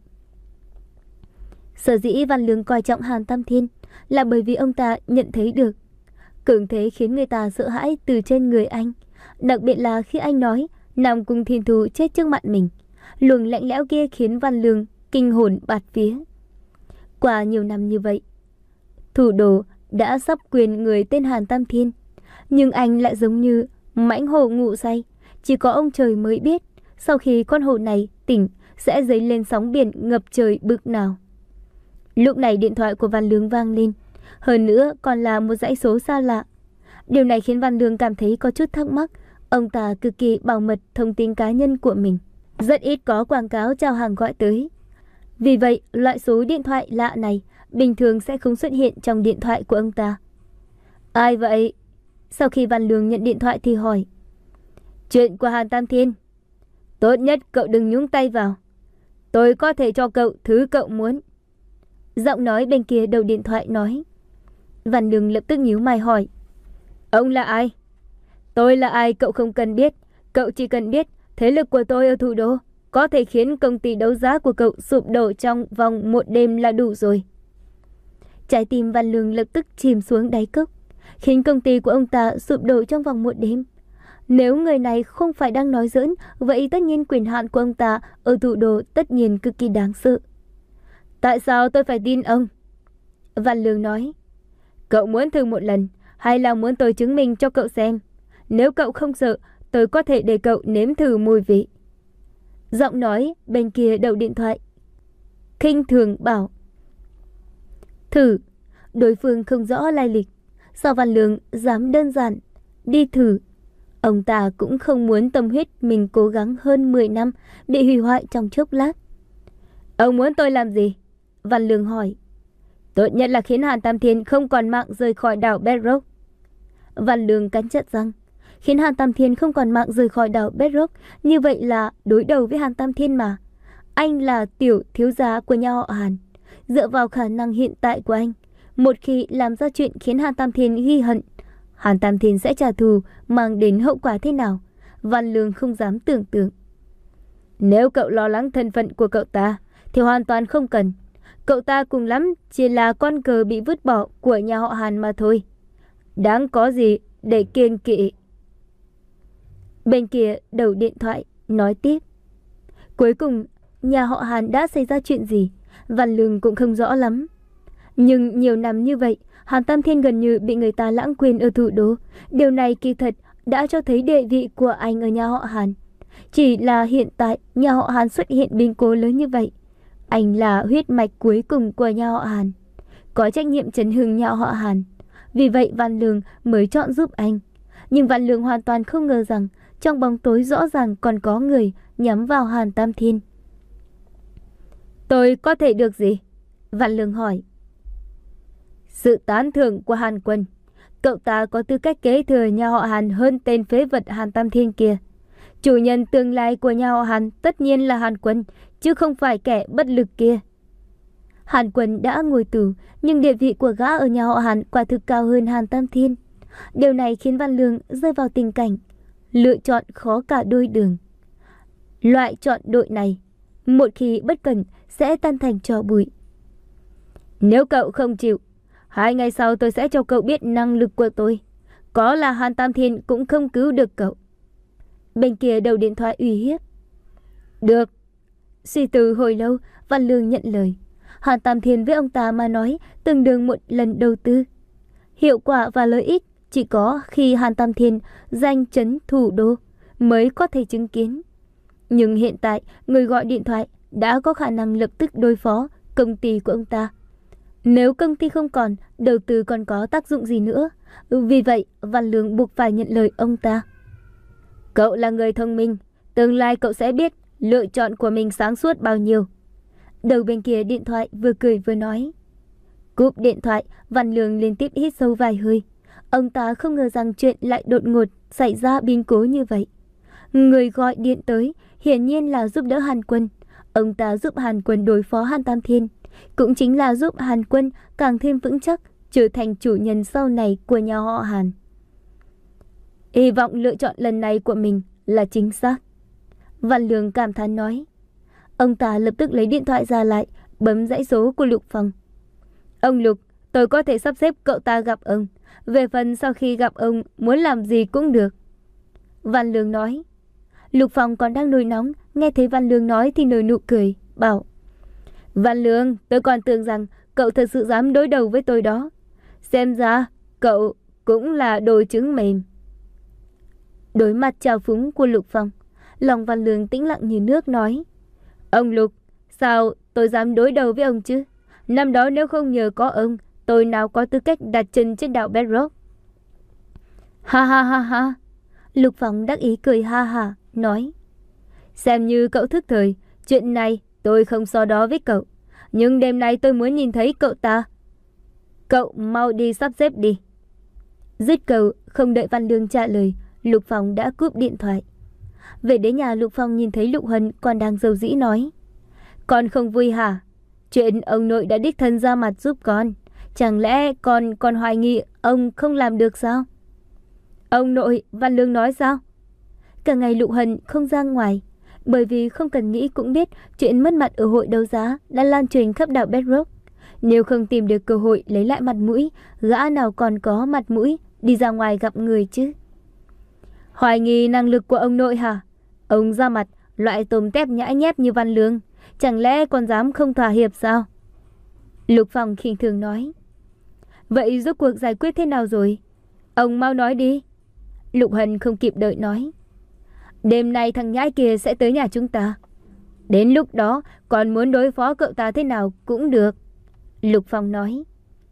Sở dĩ Văn Lương coi trọng Hàn Tam Thiên là bởi vì ông ta nhận thấy được cường thế khiến người ta sợ hãi từ trên người anh. Đặc biệt là khi anh nói Nam Cung Thiên Thù chết trước mặt mình, luồng lạnh lẽo kia khiến Văn Lương kinh hồn bạt vía. Qua nhiều năm như vậy, thủ đô đã sắp quyền người tên Hàn Tam Thiên, nhưng anh lại giống như mãnh hổ ngủ say. Chỉ có ông trời mới biết sau khi con hổ này tỉnh sẽ dấy lên sóng biển ngập trời bực nào. Lúc này điện thoại của Văn Lương vang lên, hơn nữa còn là một dãy số xa lạ. Điều này khiến Văn Lương cảm thấy có chút thắc mắc. Ông ta cực kỳ bảo mật thông tin cá nhân của mình, rất ít có quảng cáo chào hàng gọi tới. Vì vậy, loại số điện thoại lạ này bình thường sẽ không xuất hiện trong điện thoại của ông ta. Ai vậy? Sau khi Văn Lương nhận điện thoại thì hỏi. Chuyện của Hàn Tam Thiên. Tốt nhất cậu đừng nhúng tay vào. Tôi có thể cho cậu thứ cậu muốn. Giọng nói bên kia đầu điện thoại nói. Văn Lương lập tức nhíu mày hỏi. Ông là ai? Tôi là ai cậu không cần biết. Cậu chỉ cần biết thế lực của tôi ở thủ đô có thể khiến công ty đấu giá của cậu sụp đổ trong vòng một đêm là đủ rồi. Trái tim Văn Lương lập tức chìm xuống đáy cốc. Khiến công ty của ông ta sụp đổ trong vòng một đêm. Nếu người này không phải đang nói giỡn, vậy tất nhiên quyền hạn của ông ta ở thủ đô tất nhiên cực kỳ đáng sợ. Tại sao tôi phải tin ông? Văn Lương nói. Cậu muốn thử một lần, hay là muốn tôi chứng minh cho cậu xem? Nếu cậu không sợ, tôi có thể để cậu nếm thử mùi vị. Giọng nói bên kia đầu điện thoại khinh thường bảo. Thử. Đối phương không rõ lai lịch, sao Văn Lương dám đơn giản đi thử? Ông ta cũng không muốn tâm huyết mình cố gắng hơn mười năm bị hủy hoại trong chốc lát. Ông muốn tôi làm gì? Văn Lương hỏi. Tốt nhất là khiến Hàn Tam Thiên không còn mạng rời khỏi đảo Bedrock. Văn Lương cắn chặt răng. Khiến Hàn Tam Thiên không còn mạng rời khỏi đảo Bedrock, như vậy là đối đầu với Hàn Tam Thiên mà. Anh là tiểu thiếu gia của nhà họ Hàn. Dựa vào khả năng hiện tại của anh, một khi làm ra chuyện khiến Hàn Tam Thiên ghi hận, Hàn Tam Thiên sẽ trả thù, mang đến hậu quả thế nào, Văn Lương không dám tưởng tượng. Nếu cậu lo lắng thân phận của cậu ta thì hoàn toàn không cần. Cậu ta cùng lắm chỉ là con cờ bị vứt bỏ của nhà họ Hàn mà thôi. Đáng có gì để kiêng kỵ. Bên kia đầu điện thoại nói tiếp. Cuối cùng nhà họ Hàn đã xảy ra chuyện gì, Văn Lương cũng không rõ lắm. Nhưng nhiều năm như vậy, Hàn Tam Thiên gần như bị người ta lãng quên ở thủ đô. Điều này kỳ thật đã cho thấy địa vị của anh ở nhà họ Hàn. Chỉ là hiện tại nhà họ Hàn xuất hiện biến cố lớn như vậy. Anh là huyết mạch cuối cùng của nhà họ Hàn, có trách nhiệm trấn hưng nhà họ Hàn. Vì vậy Văn Lương mới chọn giúp anh. Nhưng Văn Lương hoàn toàn không ngờ rằng trong bóng tối rõ ràng còn có người nhắm vào Hàn Tam Thiên. Tôi có thể được gì? Văn Lương hỏi. Sự tán thưởng của Hàn Quân. Cậu ta có tư cách kế thừa nhà họ Hàn hơn tên phế vật Hàn Tam Thiên kia. Chủ nhân tương lai của nhà họ Hàn tất nhiên là Hàn Quân, chứ không phải kẻ bất lực kia. Hàn Quân đã ngồi tù, nhưng địa vị của gã ở nhà họ Hàn quả thực cao hơn Hàn Tam Thiên. Điều này khiến Văn Lương rơi vào tình cảnh lựa chọn khó cả đôi đường. Loại chọn đội này, một khi bất cẩn sẽ tan thành tro bụi. Nếu cậu không chịu, hai ngày sau tôi sẽ cho cậu biết năng lực của tôi. Có là Hàn Tam Thiên cũng không cứu được cậu. Bên kia đầu điện thoại uy hiếp. Được. Suy tư hồi lâu, Văn Lương nhận lời. Hàn Tam Thiên với ông ta mà nói tương đương một lần đầu tư. Hiệu quả và lợi ích chỉ có khi Hàn Tam Thiên danh chấn thủ đô mới có thể chứng kiến. Nhưng hiện tại người gọi điện thoại đã có khả năng lập tức đối phó công ty của ông ta. Nếu công ty không còn, đầu tư còn có tác dụng gì nữa. Vì vậy Văn Lương buộc phải nhận lời ông ta. Cậu là người thông minh, tương lai cậu sẽ biết lựa chọn của mình sáng suốt bao nhiêu. Đầu bên kia điện thoại vừa cười vừa nói. Cúp điện thoại, Văn Lương liên tiếp hít sâu vài hơi. Ông ta không ngờ rằng chuyện lại đột ngột xảy ra biến cố như vậy. Người gọi điện tới hiển nhiên là giúp đỡ Hàn Quân. Ông ta giúp Hàn Quân đối phó Hàn Tam Thiên, cũng chính là giúp Hàn Quân càng thêm vững chắc, trở thành chủ nhân sau này của nhà họ Hàn. Hy vọng lựa chọn lần này của mình là chính xác, Văn Lương cảm thán nói. Ông ta lập tức lấy điện thoại ra lại, bấm dãy số của Lục Phong. Ông Lục, tôi có thể sắp xếp cậu ta gặp ông. Về phần sau khi gặp ông muốn làm gì cũng được, Văn Lương nói. Lục Phong còn đang nổi nóng, nghe thấy Văn Lương nói thì nở nụ cười, bảo: Văn Lương, tôi còn tưởng rằng cậu thật sự dám đối đầu với tôi đó. Xem ra cậu cũng là đồ trứng mềm. Đối mặt trào phúng của Lục Phong, lòng Văn Lương tĩnh lặng như nước nói: Ông Lục, sao tôi dám đối đầu với ông chứ? Năm đó nếu không nhờ có ông, tôi nào có tư cách đặt chân trên đảo Bedrock. Ha ha ha ha. Lục Phong đắc ý cười ha ha, nói: Xem như cậu thức thời, chuyện này tôi không so đo với cậu. Nhưng đêm nay tôi muốn nhìn thấy cậu ta. Cậu mau đi sắp xếp đi. Dứt câu, không đợi Văn Lương trả lời, Lục Phong đã cúp điện thoại. Về đến nhà, Lục Phong nhìn thấy Lục Hân còn đang rầu rĩ nói: Con không vui hả? Chuyện ông nội đã đích thân ra mặt giúp con, chẳng lẽ con còn hoài nghi ông không làm được sao? Ông nội, Văn Lương nói sao? Cả ngày Lục Hân không ra ngoài, bởi vì không cần nghĩ cũng biết chuyện mất mặt ở hội đấu giá đã lan truyền khắp đảo Bedrock. Nếu không tìm được cơ hội lấy lại mặt mũi, gã nào còn có mặt mũi đi ra ngoài gặp người chứ? Hoài nghi năng lực của ông nội hả? Ông ra mặt loại tôm tép nhãi nhép như Văn Lương, chẳng lẽ còn dám không thỏa hiệp sao? Lục Phong khinh thường nói. Vậy rốt cuộc giải quyết thế nào rồi? Ông mau nói đi. Lục Hân không kịp đợi nói. Đêm nay thằng nhãi kia sẽ tới nhà chúng ta. Đến lúc đó còn muốn đối phó cậu ta thế nào cũng được, Lục Phong nói.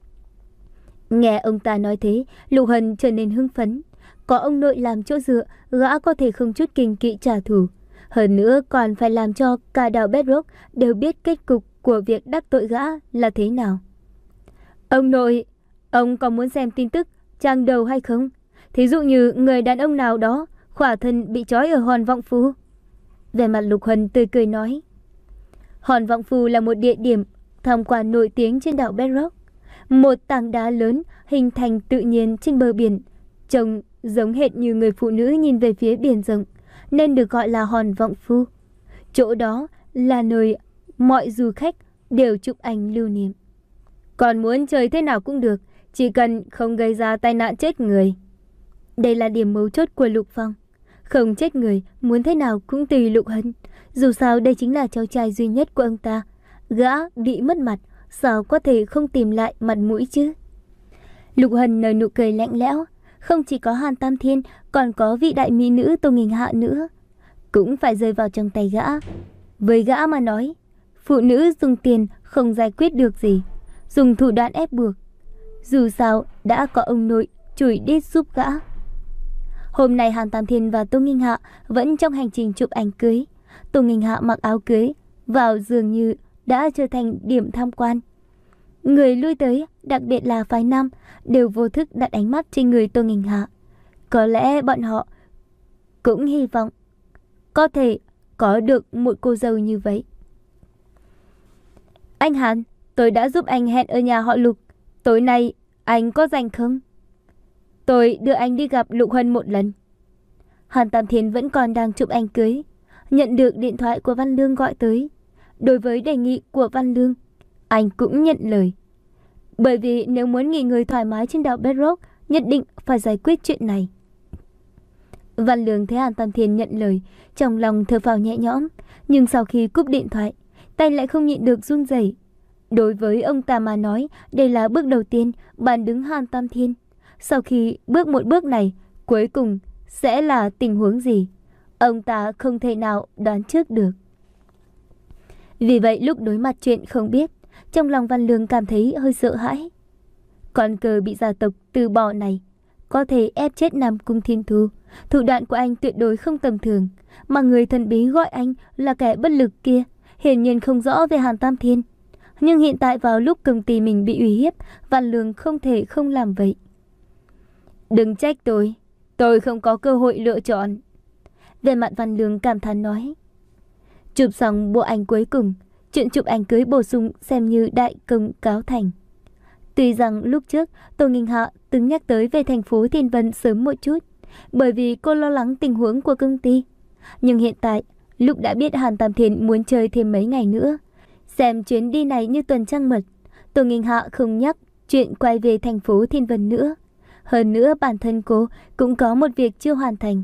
Nghe ông ta nói thế, Lục Hân trở nên hưng phấn. Có ông nội làm chỗ dựa, gã có thể không chút kinh kỵ trả thù. Hơn nữa còn phải làm cho cả đảo Bedrock đều biết kết cục của việc đắc tội gã là thế nào. Ông nội, ông có muốn xem tin tức trang đầu hay không? Thí dụ như người đàn ông nào đó khỏa thân bị trói ở Hòn Vọng Phu. Về mặt Lục Hân tươi cười nói. Hòn Vọng Phu là một địa điểm tham quan nổi tiếng trên đảo Bedrock. Một tảng đá lớn hình thành tự nhiên trên bờ biển, trông giống hệt như người phụ nữ nhìn về phía biển rộng, nên được gọi là Hòn Vọng Phu. Chỗ đó là nơi mọi du khách đều chụp ảnh lưu niệm. Còn muốn chơi thế nào cũng được, chỉ cần không gây ra tai nạn chết người. Đây là điểm mấu chốt của Lục Phong. Không chết người, muốn thế nào cũng tùy Lục Hân. Dù sao đây chính là cháu trai duy nhất của ông ta. Gã bị mất mặt, sao có thể không tìm lại mặt mũi chứ? Lục Hân nở nụ cười lạnh lẽo. Không chỉ có Hàn Tam Thiên, còn có vị đại mỹ nữ Tô Nghình Hạ nữa, cũng phải rơi vào trong tay gã. Với gã mà nói, phụ nữ dùng tiền không giải quyết được gì, dùng thủ đoạn ép buộc. Dù sao đã có ông nội chửi đít giúp gã. Hôm nay Hàn Tam Thiên và Tô Nghinh Hạ vẫn trong hành trình chụp ảnh cưới. Tô Nghinh Hạ mặc áo cưới vào dường như đã trở thành điểm tham quan. Người lui tới, đặc biệt là phái nam, đều vô thức đặt ánh mắt trên người Tô Nghinh Hạ. Có lẽ bọn họ cũng hy vọng có thể có được một cô dâu như vậy. Anh Hàn, tôi đã giúp anh hẹn ở nhà họ Lục. Tối nay anh có rảnh không? Tôi đưa anh đi gặp Lục Huân một lần. Hàn Tam Thiên vẫn còn đang chụp ảnh cưới, nhận được điện thoại của Văn Lương gọi tới. Đối với đề nghị của Văn Lương, anh cũng nhận lời. Bởi vì nếu muốn nghỉ ngơi thoải mái trên đảo Bedrock, nhất định phải giải quyết chuyện này. Văn Lương thấy Hàn Tam Thiên nhận lời, trong lòng thở phào nhẹ nhõm, nhưng sau khi cúp điện thoại, tay lại không nhịn được run rẩy. Đối với ông ta mà nói, đây là bước đầu tiên bàn đứng Hàn Tam Thiên. Sau khi bước một bước này, cuối cùng sẽ là tình huống gì? Ông ta không thể nào đoán trước được. Vì vậy lúc đối mặt chuyện không biết, trong lòng Văn Lương cảm thấy hơi sợ hãi. Con cờ bị gia tộc từ bỏ này có thể ép chết Nam Cung Thiên Thu. Thủ đoạn của anh tuyệt đối không tầm thường, mà người thần bí gọi anh là kẻ bất lực kia hiển nhiên không rõ về Hàn Tam Thiên. Nhưng hiện tại vào lúc công ty mình bị uy hiếp, Văn Lương không thể không làm vậy. Đừng trách tôi, tôi không có cơ hội lựa chọn. Về mặt Văn Lương cảm thán nói. Chụp xong bộ ảnh cuối cùng, chuyện chụp ảnh cưới bổ sung xem như đại công cáo thành. Tuy rằng lúc trước Tô Nghinh Hạ từng nhắc tới về thành phố Thiên Vân sớm một chút, bởi vì cô lo lắng tình huống của công ty. Nhưng hiện tại, lúc đã biết Hàn Tam Thiên muốn chơi thêm mấy ngày nữa, xem chuyến đi này như tuần trăng mật, Tô Nghinh Hạ không nhắc chuyện quay về thành phố Thiên Vân nữa. Hơn nữa bản thân cô cũng có một việc chưa hoàn thành.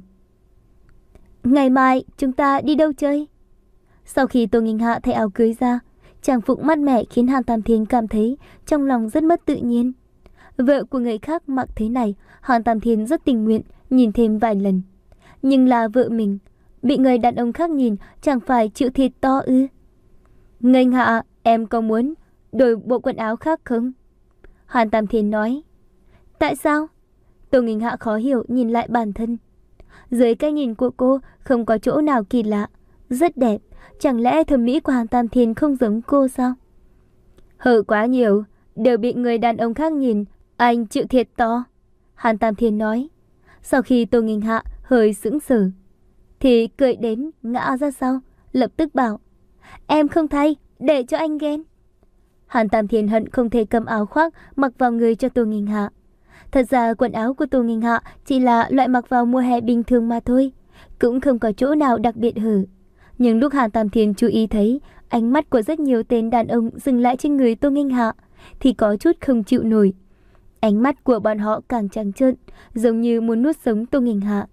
Ngày mai chúng ta đi đâu chơi? Sau khi Tô Nghinh Hạ thay áo cưới ra, trang phục mát mẻ khiến Hàn Tam Thiên cảm thấy trong lòng rất mất tự nhiên. Vợ của người khác mặc thế này, Hàn Tam Thiên rất tình nguyện nhìn thêm vài lần. Nhưng là vợ mình, bị người đàn ông khác nhìn chẳng phải chịu thiệt to ư? Nghênh Hạ, em có muốn đổi bộ quần áo khác không? Hàn Tam Thiên nói. Tại sao? Tô Nghinh Hạ khó hiểu nhìn lại bản thân. Dưới cái nhìn của cô không có chỗ nào kỳ lạ, rất đẹp. Chẳng lẽ thẩm mỹ của Hàn Tam Thiên không giống cô sao? Hở quá nhiều, đều bị người đàn ông khác nhìn, anh chịu thiệt to. Hàn Tam Thiên nói. Sau khi Tô Nghinh Hạ hơi sững sờ, thì cười đến ngã ra sau, lập tức bảo. Em không thay, để cho anh ghen. Hàn Tam Thiên hận không thể cầm áo khoác mặc vào người cho Tô Nghinh Hạ. Thật ra quần áo của Tô Nghinh Hạ chỉ là loại mặc vào mùa hè bình thường mà thôi, cũng không có chỗ nào đặc biệt hở. Nhưng lúc Hàn Tam Thiên chú ý thấy ánh mắt của rất nhiều tên đàn ông dừng lại trên người Tô Nghinh Hạ, thì có chút không chịu nổi. Ánh mắt của bọn họ càng trắng trợn, giống như muốn nuốt sống Tô Nghinh Hạ.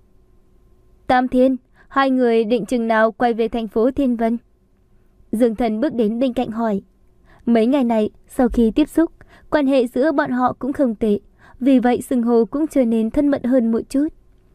Tam Thiên, hai người định chừng nào quay về thành phố Thiên Vân? Dương Thần bước đến bên cạnh hỏi. Mấy ngày này, sau khi tiếp xúc, quan hệ giữa bọn họ cũng không tệ, vì vậy xưng hô cũng trở nên thân mật hơn một chút.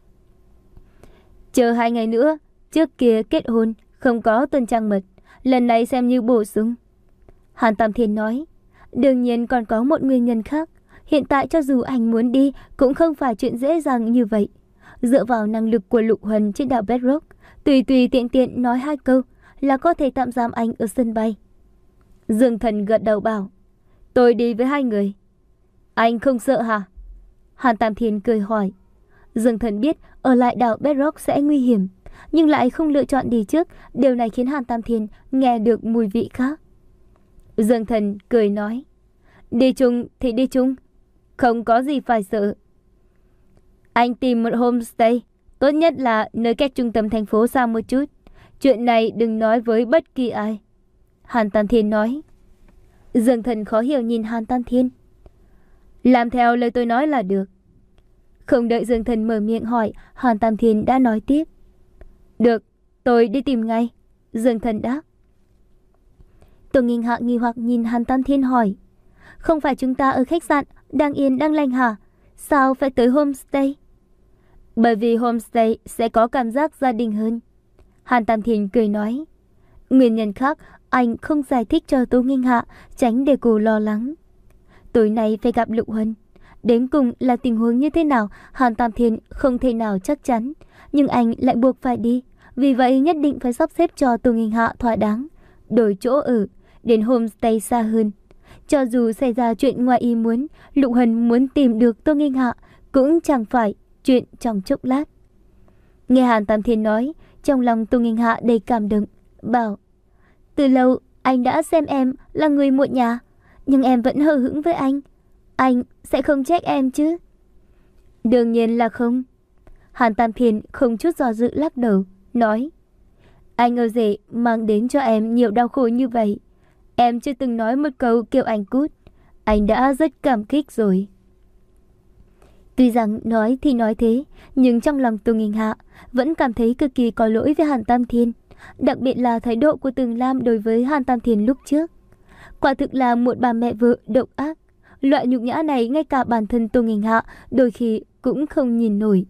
Chờ hai ngày nữa, trước kia kết hôn, không có tuần trăng mật, lần này xem như bổ sung. Hàn Tam Thiên nói. Đương nhiên còn có một nguyên nhân khác. Hiện tại cho dù anh muốn đi cũng không phải chuyện dễ dàng như vậy. Dựa vào năng lực của Lục Huân trên đảo Bedrock, tùy tùy tiện tiện nói hai câu là có thể tạm giam anh ở sân bay. Dương Thần gật đầu bảo. Tôi đi với hai người. Anh không sợ hả? Hàn Tam Thiên cười hỏi. Dương Thần biết ở lại đảo Bedrock sẽ nguy hiểm, nhưng lại không lựa chọn đi trước. Điều này khiến Hàn Tam Thiên nghe được mùi vị khác. Dương Thần cười nói. Đi chung thì đi chung, không có gì phải sợ. Anh tìm một homestay, tốt nhất là nơi cách trung tâm thành phố xa một chút. Chuyện này đừng nói với bất kỳ ai. Hàn Tam Thiên nói. Dương Thần khó hiểu nhìn Hàn Tam Thiên. Làm theo lời tôi nói là được. Không đợi Dương Thần mở miệng hỏi, Hàn Tam Thiên đã nói tiếp. Được, tôi đi tìm ngay. Dương Thần đáp. Tô Nghinh Hạ nghi hoặc nhìn Hàn Tam Thiên hỏi. Không phải chúng ta ở khách sạn đang yên đang lành hả? Sao phải tới homestay? Bởi vì homestay sẽ có cảm giác gia đình hơn. Hàn Tam Thiên cười nói. Nguyên nhân khác anh không giải thích cho Tô Nghinh Hạ, tránh để cô lo lắng. Tối nay phải gặp Lục Huân. Đến cùng là tình huống như thế nào, Hàn Tam Thiên không thể nào chắc chắn. Nhưng anh lại buộc phải đi. Vì vậy nhất định phải sắp xếp cho Tô Nghinh Hạ thỏa đáng, đổi chỗ ở, đến homestay xa hơn. Cho dù xảy ra chuyện ngoài ý muốn, Lục Hân muốn tìm được Tô Nghinh Hạ cũng chẳng phải chuyện trong chốc lát. Nghe Hàn Tam Thiên nói, trong lòng Tô Nghinh Hạ đầy cảm động, bảo: từ lâu anh đã xem em là người một nhà, nhưng em vẫn hờ hững với anh. Anh sẽ không trách em chứ? Đương nhiên là không. Hàn Tam Thiên không chút do dự lắc đầu, nói: anh ở rể mang đến cho em nhiều đau khổ như vậy, em chưa từng nói một câu kêu anh cút. Anh đã rất cảm kích rồi. Tuy rằng nói thì nói thế, nhưng trong lòng Tô Nghinh Hạ vẫn cảm thấy cực kỳ có lỗi với Hàn Tam Thiên, đặc biệt là thái độ của Tường Lam đối với Hàn Tam Thiên lúc trước. Quả thực là một bà mẹ vợ độc ác. Loại nhục nhã này ngay cả bản thân Tô Nghinh Hạ đôi khi cũng không nhìn nổi.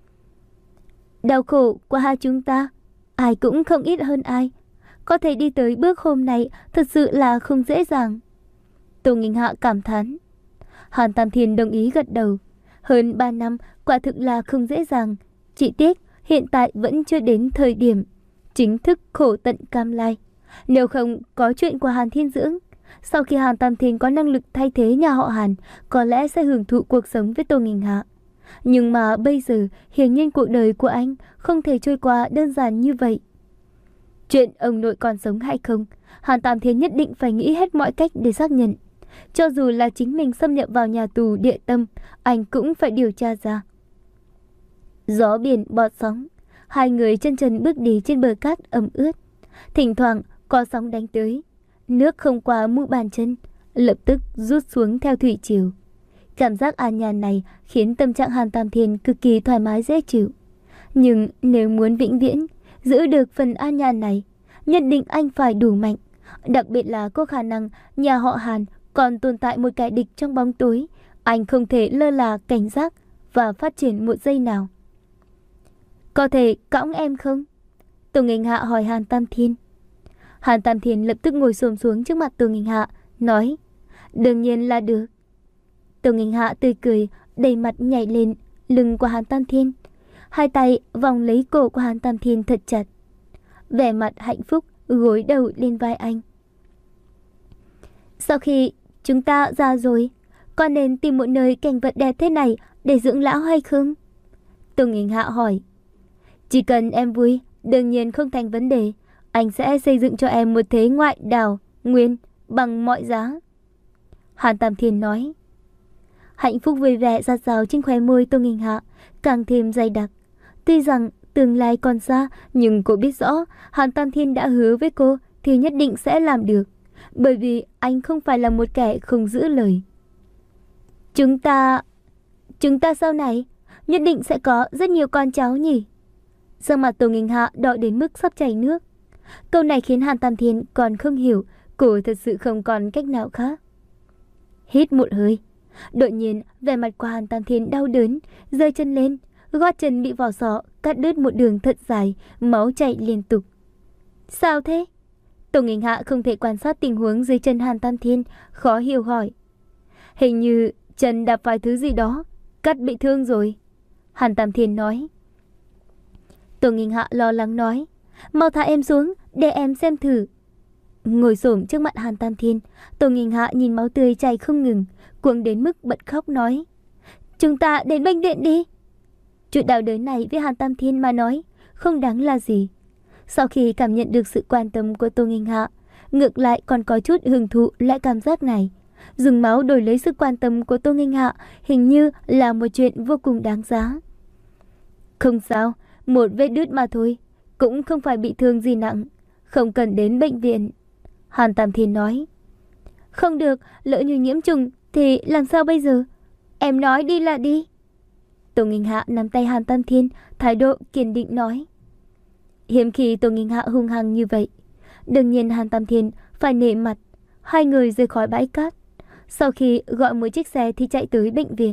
Đau khổ của hai chúng ta, ai cũng không ít hơn ai. Có thể đi tới bước hôm nay thật sự là không dễ dàng. Tô Nghinh Hạ cảm thán. Hàn Tam Thiên đồng ý gật đầu. Hơn ba năm quả thực là không dễ dàng. Chỉ tiếc hiện tại vẫn chưa đến thời điểm chính thức khổ tận cam lai. Nếu không có chuyện của Hàn Thiên Dưỡng, sau khi Hàn Tam Thiên có năng lực thay thế nhà họ Hàn, có lẽ sẽ hưởng thụ cuộc sống với Tô Nghinh Hạ. Nhưng mà bây giờ hiển nhiên cuộc đời của anh không thể trôi qua đơn giản như vậy. Chuyện ông nội còn sống hay không, Hàn Tam Thiên nhất định phải nghĩ hết mọi cách để xác nhận. Cho dù là chính mình xâm nhập vào nhà tù Địa Tâm, anh cũng phải điều tra ra. Gió biển bọt sóng, hai người chân trần bước đi trên bờ cát ẩm ướt. Thỉnh thoảng có sóng đánh tới, nước không qua mu bàn chân, lập tức rút xuống theo thủy triều. Cảm giác an nhàn này khiến tâm trạng Hàn Tam Thiên cực kỳ thoải mái dễ chịu. Nhưng nếu muốn vĩnh viễn giữ được phần an nhàn này, nhất định anh phải đủ mạnh. Đặc biệt là có khả năng nhà họ Hàn còn tồn tại một kẻ địch trong bóng tối. Anh không thể lơ là cảnh giác và phát triển một giây nào. Có thể cõng em không? Tô Nghinh Hạ hỏi Hàn Tam Thiên. Hàn Tam Thiên lập tức ngồi xổm xuống trước mặt Tô Nghinh Hạ, nói: đương nhiên là được. Tô Nghinh Hạ tươi cười, đầy mặt nhảy lên lưng của Hàn Tam Thiên, hai tay vòng lấy cổ của Hàn Tam Thiên thật chặt, vẻ mặt hạnh phúc gối đầu lên vai anh. Sau khi chúng ta già rồi, có nên tìm một nơi cảnh vật đẹp thế này để dưỡng lão hay không? Tô Nghinh Hạ hỏi. Chỉ cần em vui, đương nhiên không thành vấn đề. Anh sẽ xây dựng cho em một thế ngoại đảo nguyên bằng mọi giá. Hàn Tam Thiên nói. Hạnh phúc vui vẻ rạt rào trên khóe môi Tô Nghinh Hạ càng thêm dày đặc. Tuy rằng tương lai còn xa, nhưng cô biết rõ Hàn Tam Thiên đã hứa với cô thì nhất định sẽ làm được, bởi vì anh không phải là một kẻ không giữ lời. Chúng ta... Chúng ta sau này nhất định sẽ có rất nhiều con cháu nhỉ? Sắc mặt Tô Nghinh Hạ đỏ đến mức sắp chảy nước. Câu này khiến Hàn Tam Thiên còn không hiểu, cô thật sự không còn cách nào khác. Hít một hơi. Đột nhiên vẻ mặt của Hàn Tam Thiên đau đớn, giơ chân lên, gót chân bị vỏ sọ cắt đứt một đường thật dài, máu chảy liên tục. Sao thế? Tô Nghinh Hạ không thể quan sát tình huống dưới chân Hàn Tam Thiên, khó hiểu hỏi. Hình như chân đạp phải thứ gì đó, cắt bị thương rồi. Hàn Tam Thiên nói. Tô Nghinh Hạ lo lắng nói. Mau thả em xuống để em xem thử. Ngồi xổm trước mặt Hàn Tam Thiên, Tô Nghinh Hạ nhìn máu tươi chảy không ngừng, cuồng đến mức bật khóc nói. Chúng ta đến bệnh viện đi. Chuyện đau đớn này với Hàn Tam Thiên mà nói không đáng là gì. Sau khi cảm nhận được sự quan tâm của Tô Nghinh Hạ, ngược lại còn có chút hưởng thụ lại cảm giác này. Dùng máu đổi lấy sự quan tâm của Tô Nghinh Hạ hình như là một chuyện vô cùng đáng giá. Không sao, một vết đứt mà thôi, cũng không phải bị thương gì nặng, không cần đến bệnh viện. Hàn Tam Thiên nói. Không được, lỡ như nhiễm trùng thì làm sao bây giờ? Em nói đi là đi. Tô Nghinh Hạ nắm tay Hàn Tam Thiên, thái độ kiên định nói. Hiếm khi Tô Nghinh Hạ hung hăng như vậy. Đương nhiên Hàn Tam Thiên phải nể mặt. Hai người rời khỏi bãi cát. Sau khi gọi một chiếc xe thì chạy tới bệnh viện.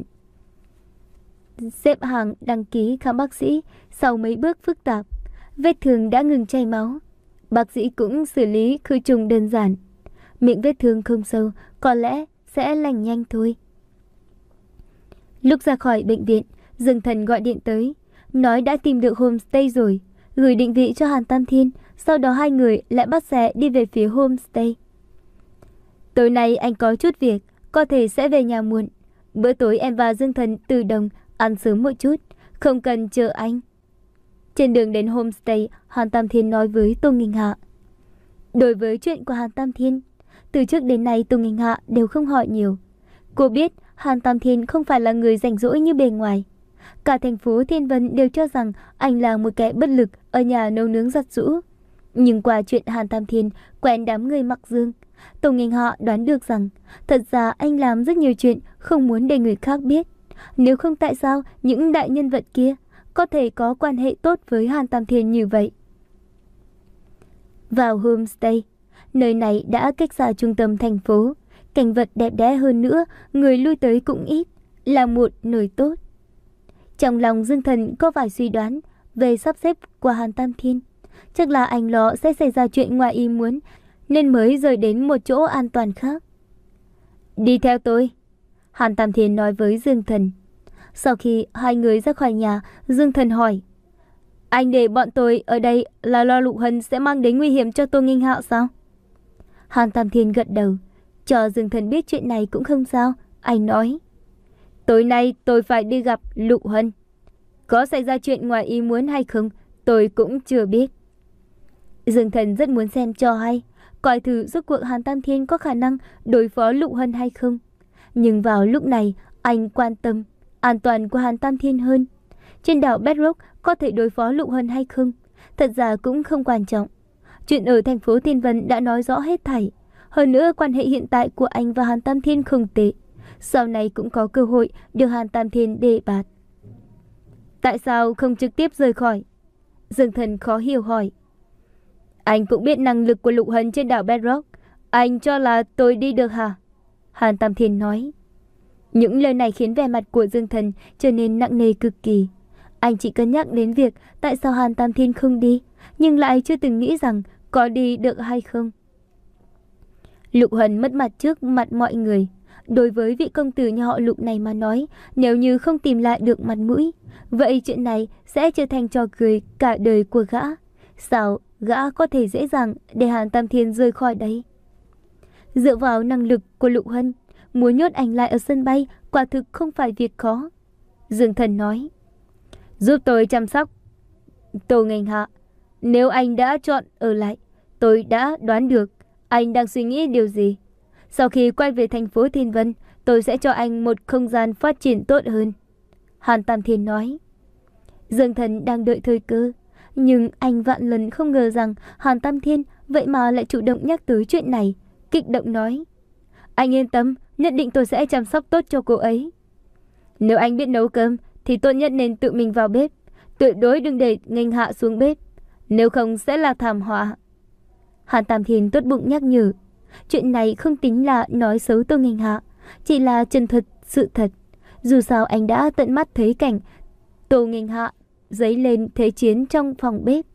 Xếp hàng đăng ký khám bác sĩ. Sau mấy bước phức tạp, vết thương đã ngừng chảy máu. Bác sĩ cũng xử lý khử trùng đơn giản. Miệng vết thương không sâu, có lẽ sẽ lành nhanh thôi. Lúc ra khỏi bệnh viện, Dương Thần gọi điện tới, nói đã tìm được homestay rồi, gửi định vị cho Hàn Tam Thiên. Sau đó hai người lại bắt xe đi về phía homestay. Tối nay anh có chút việc, có thể sẽ về nhà muộn. Bữa tối em và Dương Thần từ đồng ăn sớm một chút, không cần chờ anh. Trên đường đến homestay, Hàn Tam Thiên nói với Tô Nghinh Hạ. Đối với chuyện của Hàn Tam Thiên, từ trước đến nay Tô Nghinh Hạ đều không hỏi nhiều. Cô biết Hàn Tam Thiên không phải là người rảnh rỗi như bề ngoài. Cả thành phố Thiên Vân đều cho rằng anh là một kẻ bất lực ở nhà nấu nướng giặt giũ. Nhưng qua chuyện Hàn Tam Thiên quen đám người mặc dương, Tô Nghinh Hạ đoán được rằng thật ra anh làm rất nhiều chuyện không muốn để người khác biết. Nếu không tại sao những đại nhân vật kia có thể có quan hệ tốt với Hàn Tam Thiên như vậy. Vào homestay, nơi này đã cách xa trung tâm thành phố, cảnh vật đẹp đẽ hơn nữa, người lui tới cũng ít, là một nơi tốt. Trong lòng Dương Thần có vài suy đoán về sắp xếp của Hàn Tam Thiên. Chắc là anh lo sẽ xảy ra chuyện ngoài ý muốn, nên mới rời đến một chỗ an toàn khác. Đi theo tôi, Hàn Tam Thiên nói với Dương Thần. Sau khi hai người ra khỏi nhà, Dương Thần hỏi, anh để bọn tôi ở đây là lo Lục Hân sẽ mang đến nguy hiểm cho Tô Nghinh Hạ sao? Hàn Tam Thiên gật đầu, cho Dương Thần biết chuyện này cũng không sao. Anh nói, tối nay tôi phải đi gặp Lục Hân. Có xảy ra chuyện ngoài ý muốn hay không, tôi cũng chưa biết. Dương Thần rất muốn xem cho hay, coi thử rốt cuộc Hàn Tam Thiên có khả năng đối phó Lục Hân hay không. Nhưng vào lúc này, anh quan tâm an toàn của Hàn Tam Thiên hơn. Trên đảo Bedrock có thể đối phó Lục Hân hay không, thật ra cũng không quan trọng. Chuyện ở thành phố Thiên Vân đã nói rõ hết thảy. Hơn nữa quan hệ hiện tại của anh và Hàn Tam Thiên không tệ. Sau này cũng có cơ hội được Hàn Tam Thiên đề bạt. Tại sao không trực tiếp rời khỏi? Dương Thần khó hiểu hỏi. Anh cũng biết năng lực của Lục Hân trên đảo Bedrock. Anh cho là tôi đi được hả? Hàn Tam Thiên nói. Những lời này khiến vẻ mặt của Dương Thần trở nên nặng nề cực kỳ. Anh chỉ cân nhắc đến việc tại sao Hàn Tam Thiên không đi, nhưng lại chưa từng nghĩ rằng có đi được hay không. Lục Hân mất mặt trước mặt mọi người. Đối với vị công tử nhà họ Lục này mà nói, nếu như không tìm lại được mặt mũi, vậy chuyện này sẽ trở thành trò cười cả đời của gã. Sao gã có thể dễ dàng để Hàn Tam Thiên rời khỏi đấy? Dựa vào năng lực của Lục Hân, muốn nhốt anh lại ở sân bay quả thực không phải việc khó. Dương Thần nói, giúp tôi chăm sóc Tô Nghinh Hạ. Nếu anh đã chọn ở lại, tôi đã đoán được anh đang suy nghĩ điều gì. Sau khi quay về thành phố Thiên Vân, tôi sẽ cho anh một không gian phát triển tốt hơn. Hàn Tam Thiên nói. Dương Thần đang đợi thời cơ, nhưng anh vạn lần không ngờ rằng Hàn Tam Thiên vậy mà lại chủ động nhắc tới chuyện này, kích động nói. Anh yên tâm, nhất định tôi sẽ chăm sóc tốt cho cô ấy. Nếu anh biết nấu cơm thì tốt nhất nên tự mình vào bếp, tuyệt đối đừng để Nghinh Hạ xuống bếp, nếu không sẽ là thảm họa. Hàn Tam Thiên tốt bụng nhắc nhở. Chuyện này không tính là nói xấu Tô Nghinh Hạ, chỉ là chân thật sự thật. Dù sao anh đã tận mắt thấy cảnh Tô Nghinh Hạ dấy lên thế chiến trong phòng bếp.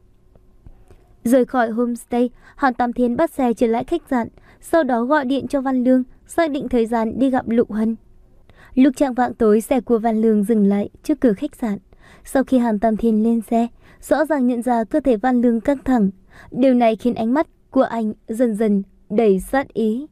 Rời khỏi homestay, Hàn Tam Thiên bắt xe trở lại khách sạn, sau đó gọi điện cho Văn Lương, xác định thời gian đi gặp Lục Hân. Lúc chạng vạng tối, xe của Văn Lương dừng lại trước cửa khách sạn. Sau khi Hàn Tam Thiên lên xe, rõ ràng nhận ra cơ thể Văn Lương căng thẳng. Điều này khiến ánh mắt của anh dần dần đầy sát ý.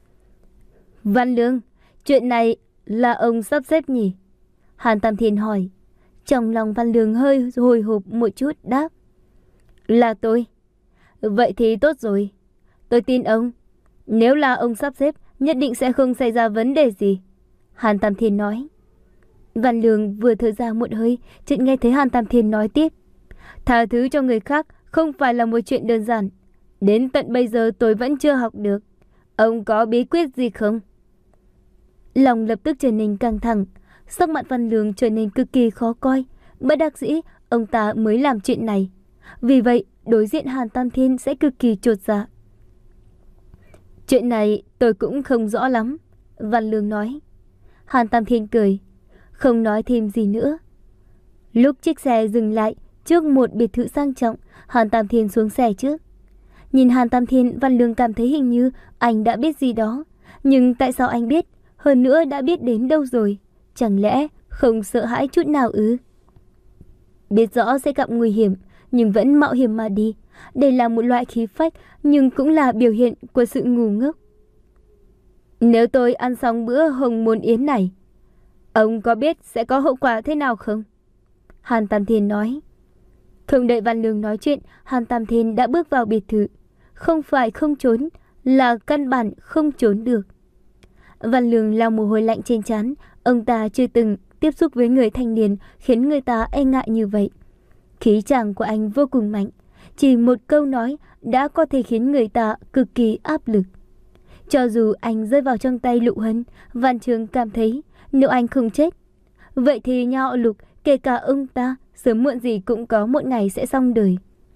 Văn Lương, chuyện này là ông sắp xếp nhỉ? Hàn Tam Thiên hỏi. Trong lòng Văn Lương hơi hồi hộp một chút đáp. Là tôi. Vậy thì tốt rồi. Tôi tin ông. Nếu là ông sắp xếp, nhất định sẽ không xảy ra vấn đề gì. Hàn Tam Thiên nói. Văn Lương vừa thở ra một hơi, chợt nghe thấy Hàn Tam Thiên nói tiếp. Tha thứ cho người khác không phải là một chuyện đơn giản. Đến tận bây giờ tôi vẫn chưa học được. Ông có bí quyết gì không? Lòng lập tức trở nên căng thẳng. Sắc mặt Văn Lương trở nên cực kỳ khó coi. Bất đắc dĩ, ông ta mới làm chuyện này. Vì vậy, đối diện Hàn Tam Thiên sẽ cực kỳ chột dạ. Chuyện này tôi cũng không rõ lắm, Văn Lương nói. Hàn Tam Thiên cười, không nói thêm gì nữa. Lúc chiếc xe dừng lại trước một biệt thự sang trọng, Hàn Tam Thiên xuống xe trước. Nhìn Hàn Tam Thiên, Văn Lương cảm thấy hình như anh đã biết gì đó. Nhưng tại sao anh biết? Hơn nữa đã biết đến đâu rồi? chẳng lẽ không sợ hãi chút nào ư? Biết rõ sẽ gặp nguy hiểm, nhưng vẫn mạo hiểm mà đi. Đây là một loại khí phách, nhưng cũng là biểu hiện của sự ngu ngốc. Nếu tôi ăn xong bữa hồng môn yến này, ông có biết sẽ có hậu quả thế nào không? Hàn Tam Thiên nói. Không đợi Văn Lương nói chuyện, Hàn Tam Thiên đã bước vào biệt thự. Không phải không trốn, là căn bản không trốn được. Văn Lương lau mồ hôi lạnh trên trán. Ông ta chưa từng tiếp xúc với người thanh niên khiến người ta e ngại như vậy. Khí chàng của anh vô cùng mạnh. Chỉ một câu nói đã có thể khiến người ta cực kỳ áp lực. Cho dù anh rơi vào trong tay Lục Hân, Văn Trường cảm thấy nếu anh không chết, vậy thì nhà họ Lục, kể cả ông ta, sớm muộn gì cũng có một ngày sẽ xong đời.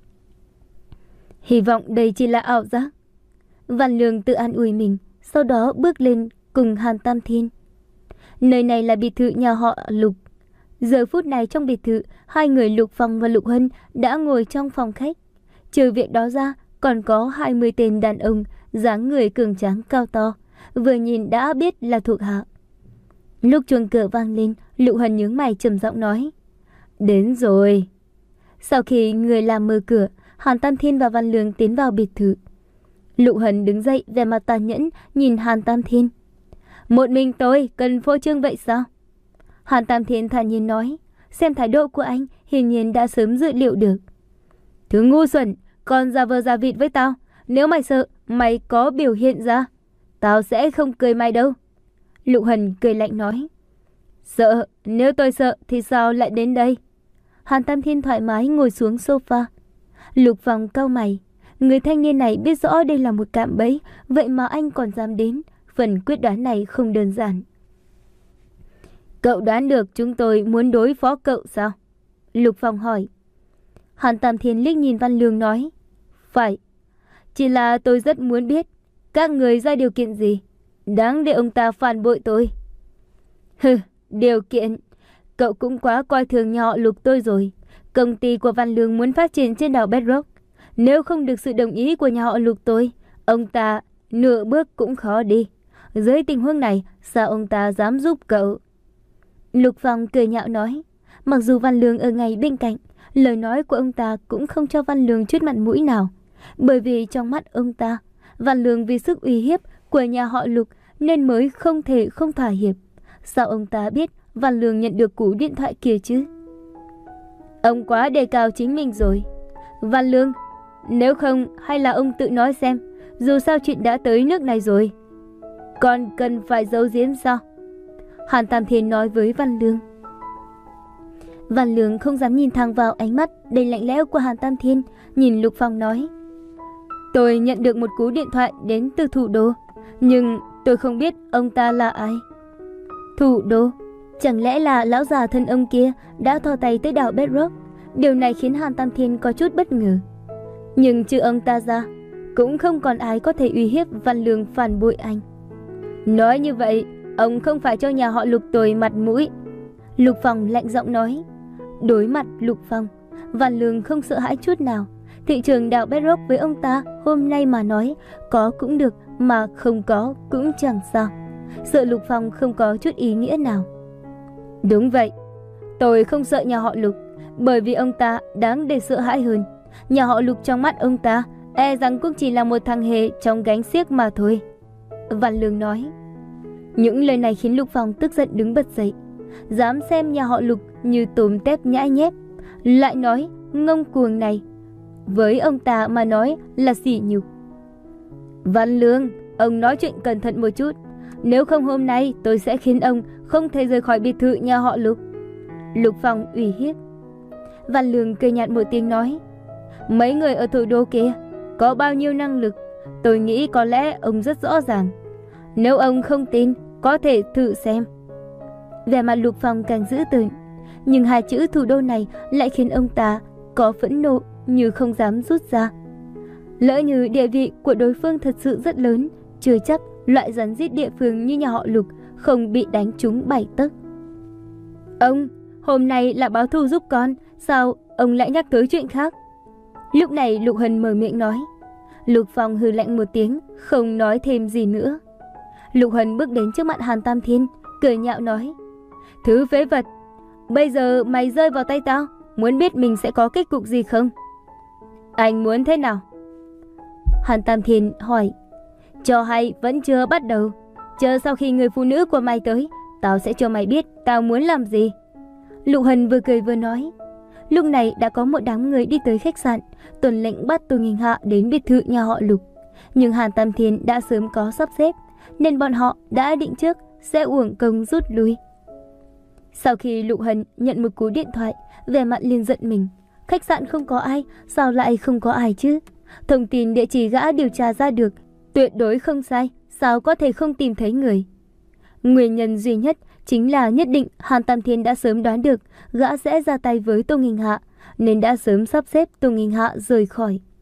Hy vọng đây chỉ là ảo giác. Văn Lương tự an ủi mình, sau đó bước lên cùng Hàn Tam Thiên. Nơi này là biệt thự nhà họ Lục. Giờ phút này trong biệt thự, hai người Lục Phong và Lục Hân đã ngồi trong phòng khách. Trừ việc đó ra, còn có hai mươi tên đàn ông, dáng người cường tráng cao to, vừa nhìn đã biết là thuộc hạ. Lúc chuông cửa vang lên, Lục Hân nhướng mày trầm giọng nói: Đến rồi. Sau khi người làm mở cửa, Hàn Tam Thiên và Văn Lương tiến vào biệt thự. Lục Hân đứng dậy, vẻ mặt tàn nhẫn nhìn Hàn Tam Thiên. Một mình tôi cần phô trương vậy sao? Hàn Tam Thiên thản nhiên nói. Xem thái độ của anh, hiển nhiên đã sớm dự liệu được. Thứ ngu xuẩn, còn giả vờ giả vịt với tao. Nếu mày sợ, mày có biểu hiện ra, tao sẽ không cười mày đâu. Lục Hân cười lạnh nói. Sợ? Nếu tôi sợ thì sao lại đến đây? Hàn Tam Thiên thoải mái ngồi xuống sofa. Lục Phong cau mày. Người thanh niên này biết rõ đây là một cạm bẫy, vậy mà anh còn dám đến. Phần quyết đoán này không đơn giản. Cậu đoán được chúng tôi muốn đối phó cậu sao? Lục Phong hỏi. Hàn Tam Thiên liếc nhìn Văn Lương nói. Phải. Chỉ là tôi rất muốn biết các người ra điều kiện gì đáng để ông ta phản bội tôi. Hừ, điều kiện? Cậu cũng quá coi thường nhà họ Lục tôi rồi. Công ty của Văn Lương muốn phát triển trên đảo Bedrock. Nếu không được sự đồng ý của nhà họ Lục tôi, ông ta nửa bước cũng khó đi. Dưới tình huống này, sao ông ta dám giúp cậu? Lục Phong cười nhạo nói. Mặc dù Văn Lương ở ngay bên cạnh, lời nói của ông ta cũng không cho Văn Lương chút mặt mũi nào. Bởi vì trong mắt ông ta, Văn Lương vì sức uy hiếp của nhà họ Lục nên mới không thể không thỏa hiệp. Sao ông ta biết Văn Lương nhận được cú điện thoại kia chứ? Ông quá đề cao chính mình rồi. Văn Lương, nếu không hay là ông tự nói xem, dù sao chuyện đã tới nước này rồi, còn cần phải giấu giếm sao? Hàn Tam Thiên nói với Văn Lương. Văn Lương không dám nhìn thẳng vào ánh mắt đầy lạnh lẽo của Hàn Tam Thiên, nhìn Lục Phong nói. Tôi nhận được một cú điện thoại đến từ thủ đô, nhưng tôi không biết ông ta là ai. Thủ đô? Chẳng lẽ là lão già thân ông kia đã thò tay tới đảo Bedrock? Điều này khiến Hàn Tam Thiên có chút bất ngờ. Nhưng trừ ông ta ra, cũng không còn ai có thể uy hiếp Văn Lương phản bội anh. Nói như vậy, ông không phải cho nhà họ Lục tôi mặt mũi. Lục Phong lạnh giọng nói. Đối mặt Lục Phong, Văn Lương không sợ hãi chút nào. Thị trường đảo Bedrock với ông ta hôm nay mà nói, có cũng được mà không có cũng chẳng sao. Sợ Lục Phong không có chút ý nghĩa nào. Đúng vậy, tôi không sợ nhà họ Lục, bởi vì ông ta đáng để sợ hãi hơn. Nhà họ Lục trong mắt ông ta e rằng cũng chỉ là một thằng hề trong gánh xiếc mà thôi. Văn Lương nói. Những lời này khiến Lục Phong tức giận đứng bật dậy. Dám xem nhà họ Lục như tôm tép nhãi nhép, lại nói ngông cuồng này, với ông ta mà nói là sỉ nhục. Văn Lương, ông nói chuyện cẩn thận một chút, nếu không hôm nay tôi sẽ khiến ông không thể rời khỏi biệt thự nhà họ Lục. Lục Phong uy hiếp. Văn Lương cười nhạt một tiếng nói. Mấy người ở thủ đô kia có bao nhiêu năng lực, tôi nghĩ có lẽ ông rất rõ ràng. Nếu ông không tin, có thể thử xem. Vẻ mặt Lục Phong càng dữ tợn, nhưng hai chữ thủ đô này lại khiến ông ta có phẫn nộ như không dám rút ra. Lỡ như địa vị của đối phương thật sự rất lớn, chưa chắc loại rắn rít địa phương như nhà họ Lục không bị đánh trúng bảy tấc. Ông, hôm nay là báo thù giúp con, sao ông lại nhắc tới chuyện khác? Lúc này Lục Hân mở miệng nói. Lục Phong hừ lạnh một tiếng, không nói thêm gì nữa. Lục Hân bước đến trước mặt Hàn Tam Thiên, cười nhạo nói. Thứ phế vật. Bây giờ mày rơi vào tay tao, muốn biết mình sẽ có kết cục gì không? Anh muốn thế nào? Hàn Tam Thiên hỏi. Trò hay vẫn chưa bắt đầu. Chờ sau khi người phụ nữ của mày tới, tao sẽ cho mày biết tao muốn làm gì. Lục Hân vừa cười vừa nói. Lúc này đã có một đám người đi tới khách sạn, tuần lệnh bắt Tô Nghinh Hạ đến biệt thự nhà họ Lục. Nhưng Hàn Tam Thiên đã sớm có sắp xếp, nên bọn họ đã định trước sẽ uổng công rút lui. Sau khi Lục Hân nhận một cú điện thoại, vẻ mặt liền giận mình. Khách sạn không có ai, sao lại không có ai chứ? Thông tin địa chỉ gã điều tra ra được, tuyệt đối không sai, sao có thể không tìm thấy người? Nguyên nhân duy nhất chính là nhất định Hàn Tam Thiên đã sớm đoán được gã sẽ ra tay với Tô Nghinh Hạ, nên đã sớm sắp xếp Tô Nghinh Hạ rời khỏi.